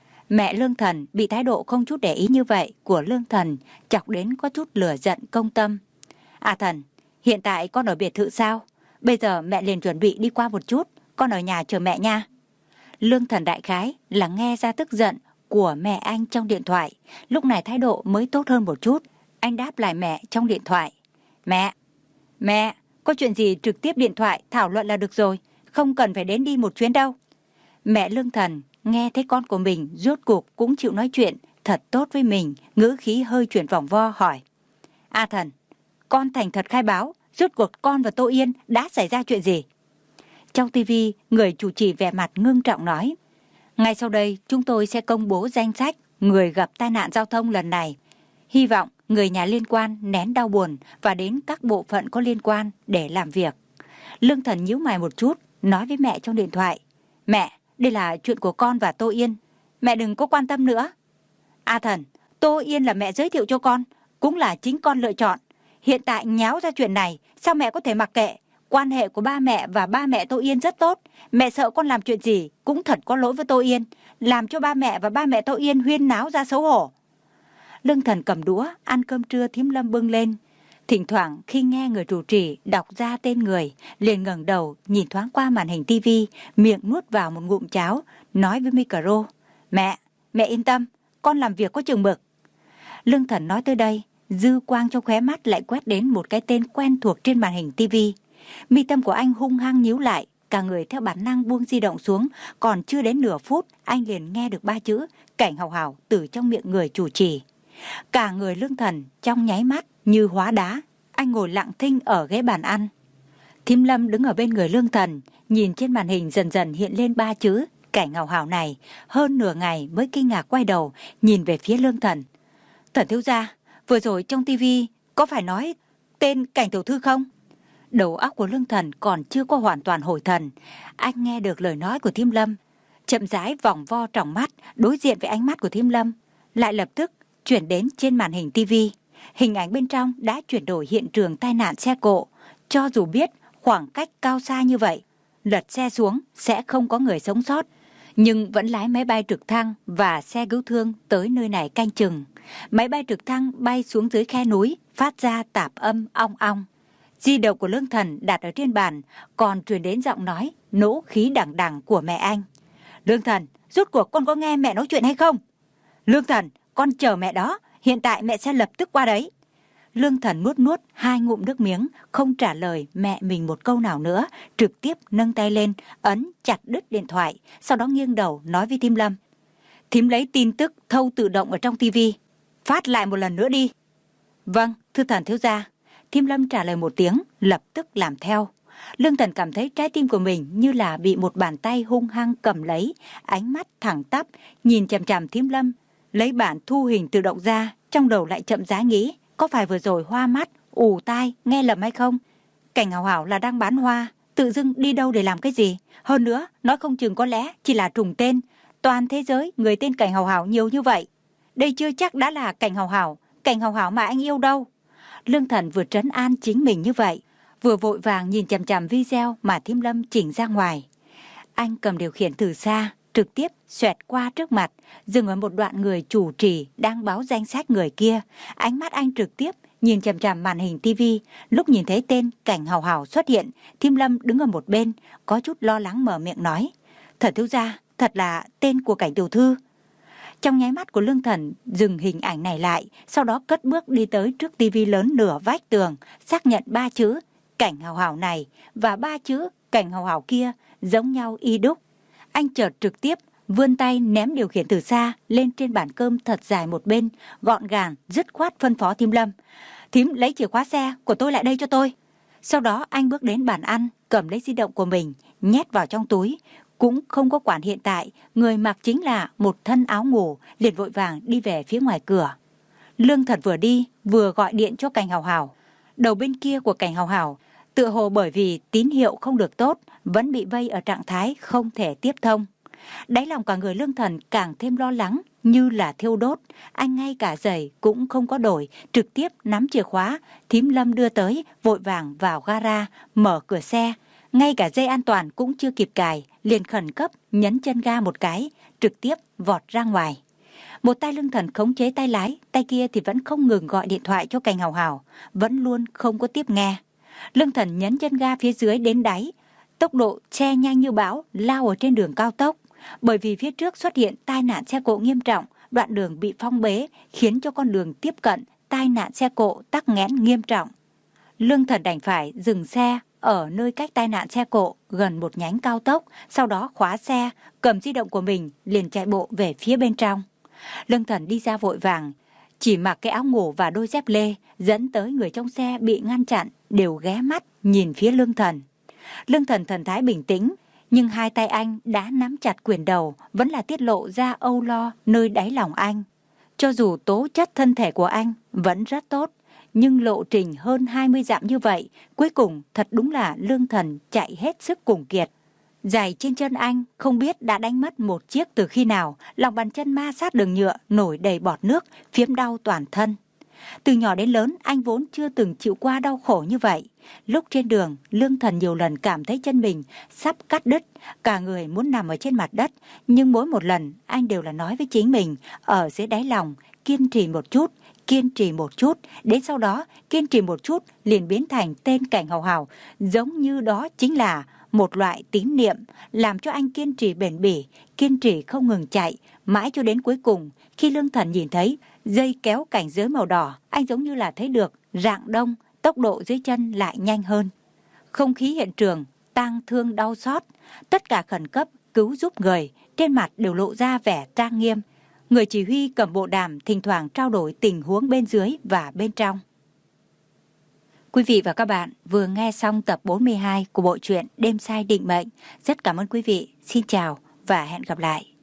Mẹ Lương Thần bị thái độ không chút để ý như vậy của Lương Thần chọc đến có chút lửa giận công tâm. À Thần, hiện tại con ở biệt thự sao? Bây giờ mẹ liền chuẩn bị đi qua một chút, con ở nhà chờ mẹ nha. Lương Thần đại khái là nghe ra tức giận của mẹ anh trong điện thoại, lúc này thái độ mới tốt hơn một chút. Anh đáp lại mẹ trong điện thoại. Mẹ, mẹ, có chuyện gì trực tiếp điện thoại thảo luận là được rồi, không cần phải đến đi một chuyến đâu. Mẹ Lương Thần nghe thấy con của mình rốt cuộc cũng chịu nói chuyện thật tốt với mình, ngữ khí hơi chuyển vòng vo hỏi. A Thần, con thành thật khai báo, rốt cuộc con và Tô Yên đã xảy ra chuyện gì? Trong tivi, người chủ trì vẻ mặt ngưng trọng nói. Ngay sau đây, chúng tôi sẽ công bố danh sách người gặp tai nạn giao thông lần này. Hy vọng người nhà liên quan nén đau buồn và đến các bộ phận có liên quan để làm việc. Lương Thần nhíu mày một chút, nói với mẹ trong điện thoại. Mẹ, đây là chuyện của con và Tô Yên. Mẹ đừng có quan tâm nữa. A Thần, Tô Yên là mẹ giới thiệu cho con, cũng là chính con lựa chọn. Hiện tại nháo ra chuyện này, sao mẹ có thể mặc kệ? Quan hệ của ba mẹ và ba mẹ Tô Yên rất tốt. Mẹ sợ con làm chuyện gì cũng thật có lỗi với Tô Yên, làm cho ba mẹ và ba mẹ Tô Yên huyên náo ra xấu hổ. Lương Thần cầm đũa, ăn cơm trưa thím Lâm bưng lên. Thỉnh thoảng khi nghe người chủ trì đọc ra tên người, liền ngẩng đầu nhìn thoáng qua màn hình tivi, miệng nuốt vào một ngụm cháo, nói với micro. Mẹ, mẹ yên tâm, con làm việc có chừng mực. Lương Thần nói tới đây, dư quang trong khóe mắt lại quét đến một cái tên quen thuộc trên màn hình tivi. Mi tâm của anh hung hăng nhíu lại, cả người theo bản năng buông di động xuống. Còn chưa đến nửa phút, anh liền nghe được ba chữ Cảnh Hào Hào từ trong miệng người chủ trì. Cả người Lương Thần trong nháy mắt như hóa đá. Anh ngồi lặng thinh ở ghế bàn ăn. Thím Lâm đứng ở bên người Lương Thần, nhìn trên màn hình dần dần hiện lên ba chữ Cảnh Hào Hào này, hơn nửa ngày mới kinh ngạc quay đầu nhìn về phía Lương Thần. Thần thiếu gia, vừa rồi trong tivi có phải nói tên Cảnh tiểu thư không? Đầu óc của Lương Thần còn chưa có hoàn toàn hồi thần. Anh nghe được lời nói của thím Lâm, chậm rãi vòng vo tròng mắt đối diện với ánh mắt của thím Lâm, lại lập tức chuyển đến trên màn hình tivi. Hình ảnh bên trong đã chuyển đổi hiện trường tai nạn xe cộ. Cho dù biết khoảng cách cao xa như vậy, lật xe xuống sẽ không có người sống sót, nhưng vẫn lái máy bay trực thăng và xe cứu thương tới nơi này canh chừng. Máy bay trực thăng bay xuống dưới khe núi, phát ra tạp âm ong ong. Di động của Lương Thần đặt ở trên bàn, còn truyền đến giọng nói nỗ khí đằng đằng của mẹ anh. Lương Thần, rốt cuộc con có nghe mẹ nói chuyện hay không? Lương Thần, con chờ mẹ đó, hiện tại mẹ sẽ lập tức qua đấy. Lương Thần nuốt nuốt hai ngụm nước miếng, không trả lời mẹ mình một câu nào nữa, trực tiếp nâng tay lên, ấn chặt đứt điện thoại, sau đó nghiêng đầu nói với thím Lâm. Thím lấy tin tức thâu tự động ở trong tivi, phát lại một lần nữa đi. Vâng, thưa Thần thiếu gia. Thím Lâm trả lời một tiếng, lập tức làm theo. Lương Thần cảm thấy trái tim của mình như là bị một bàn tay hung hăng cầm lấy, ánh mắt thẳng tắp, nhìn chằm chằm thím Lâm, lấy bản thu hình tự động ra, trong đầu lại chậm rãi nghĩ, có phải vừa rồi hoa mắt, ù tai, nghe lầm hay không? Cảnh Hào Hào là đang bán hoa, tự dưng đi đâu để làm cái gì? Hơn nữa, nói không chừng có lẽ chỉ là trùng tên. Toàn thế giới người tên Cảnh Hào Hào nhiều như vậy. Đây chưa chắc đã là Cảnh Hào Hào, Cảnh Hào Hào mà anh yêu đâu. Lương Thần vừa trấn an chính mình như vậy, vừa vội vàng nhìn chằm chằm video mà thím Lâm chỉnh ra ngoài. Anh cầm điều khiển từ xa, trực tiếp xoẹt qua trước mặt, dừng ở một đoạn người chủ trì đang báo danh sách người kia. Ánh mắt anh trực tiếp nhìn chằm chằm màn hình tivi. Lúc nhìn thấy tên Cảnh Hào Hào xuất hiện, thím Lâm đứng ở một bên, có chút lo lắng mở miệng nói. Thật thiếu gia, thật là tên của Cảnh tiểu thư. Trong nháy mắt của Lương Thần dừng hình ảnh này lại, sau đó cất bước đi tới trước tivi lớn nửa vách tường, xác nhận ba chữ Cảnh Hào Hào này và ba chữ Cảnh Hào Hào kia giống nhau y đúc. Anh chợt trực tiếp vươn tay ném điều khiển từ xa lên trên bàn cơm thật dài một bên, gọn gàng, dứt khoát phân phó thím Lâm. Thím lấy chìa khóa xe của tôi lại đây cho tôi. Sau đó anh bước đến bàn ăn, cầm lấy di động của mình, nhét vào trong túi. Cũng không có quản hiện tại, người mặc chính là một thân áo ngủ, liền vội vàng đi về phía ngoài cửa. Lương Thật vừa đi, vừa gọi điện cho Cảnh Hào Hào. Đầu bên kia của cảnh hào hào, tựa hồ bởi vì tín hiệu không được tốt, vẫn bị vây ở trạng thái không thể tiếp thông. Đáy lòng cả người Lương Thần càng thêm lo lắng, như là thiêu đốt. Anh ngay cả giày cũng không có đổi, trực tiếp nắm chìa khóa thím Lâm đưa tới, vội vàng vào gara, mở cửa xe. Ngay cả dây an toàn cũng chưa kịp cài, liền khẩn cấp nhấn chân ga một cái, trực tiếp vọt ra ngoài. Một tay Lương Thần khống chế tay lái, tay kia thì vẫn không ngừng gọi điện thoại cho cảnh hào hào, vẫn luôn không có tiếp nghe. Lương Thần nhấn chân ga phía dưới đến đáy, tốc độ che nhanh như bão lao ở trên đường cao tốc. Bởi vì phía trước xuất hiện tai nạn xe cộ nghiêm trọng, đoạn đường bị phong bế, khiến cho con đường tiếp cận tai nạn xe cộ tắc nghẽn nghiêm trọng. Lương Thần đành phải dừng xe ở nơi cách tai nạn xe cộ gần một nhánh cao tốc, sau đó khóa xe, cầm di động của mình liền chạy bộ về phía bên trong. Lương Thần đi ra vội vàng, chỉ mặc cái áo ngủ và đôi dép lê, dẫn tới người trong xe bị ngăn chặn đều ghé mắt nhìn phía Lương Thần. Lương Thần thần thái bình tĩnh, nhưng hai tay anh đã nắm chặt quyền đầu, vẫn là tiết lộ ra âu lo nơi đáy lòng anh. Cho dù tố chất thân thể của anh vẫn rất tốt, nhưng lộ trình hơn hai mươi dặm như vậy, cuối cùng thật đúng là Lương Thần chạy hết sức cùng kiệt. Giày trên chân anh không biết đã đánh mất một chiếc từ khi nào, lòng bàn chân ma sát đường nhựa nổi đầy bọt nước, phiếm đau toàn thân. Từ nhỏ đến lớn, anh vốn chưa từng chịu qua đau khổ như vậy. Lúc trên đường, Lương Thần nhiều lần cảm thấy chân mình sắp cắt đứt, cả người muốn nằm ở trên mặt đất. Nhưng mỗi một lần, anh đều là nói với chính mình, ở dưới đáy lòng, kiên trì một chút, kiên trì một chút. Đến sau đó, kiên trì một chút liền biến thành tên cảnh hào hào, giống như đó chính là một loại tín niệm, làm cho anh kiên trì bền bỉ, kiên trì không ngừng chạy, mãi cho đến cuối cùng, khi Lương Thần nhìn thấy dây kéo cảnh giới màu đỏ, anh giống như là thấy được rạng đông, tốc độ dưới chân lại nhanh hơn. Không khí hiện trường tang thương đau xót, tất cả khẩn cấp cứu giúp người, trên mặt đều lộ ra vẻ trang nghiêm. Người chỉ huy cầm bộ đàm thỉnh thoảng trao đổi tình huống bên dưới và bên trong. Quý vị và các bạn vừa nghe xong tập bốn mươi hai của bộ truyện Đêm Sai Định Mệnh. Rất cảm ơn quý vị. Xin chào và hẹn gặp lại.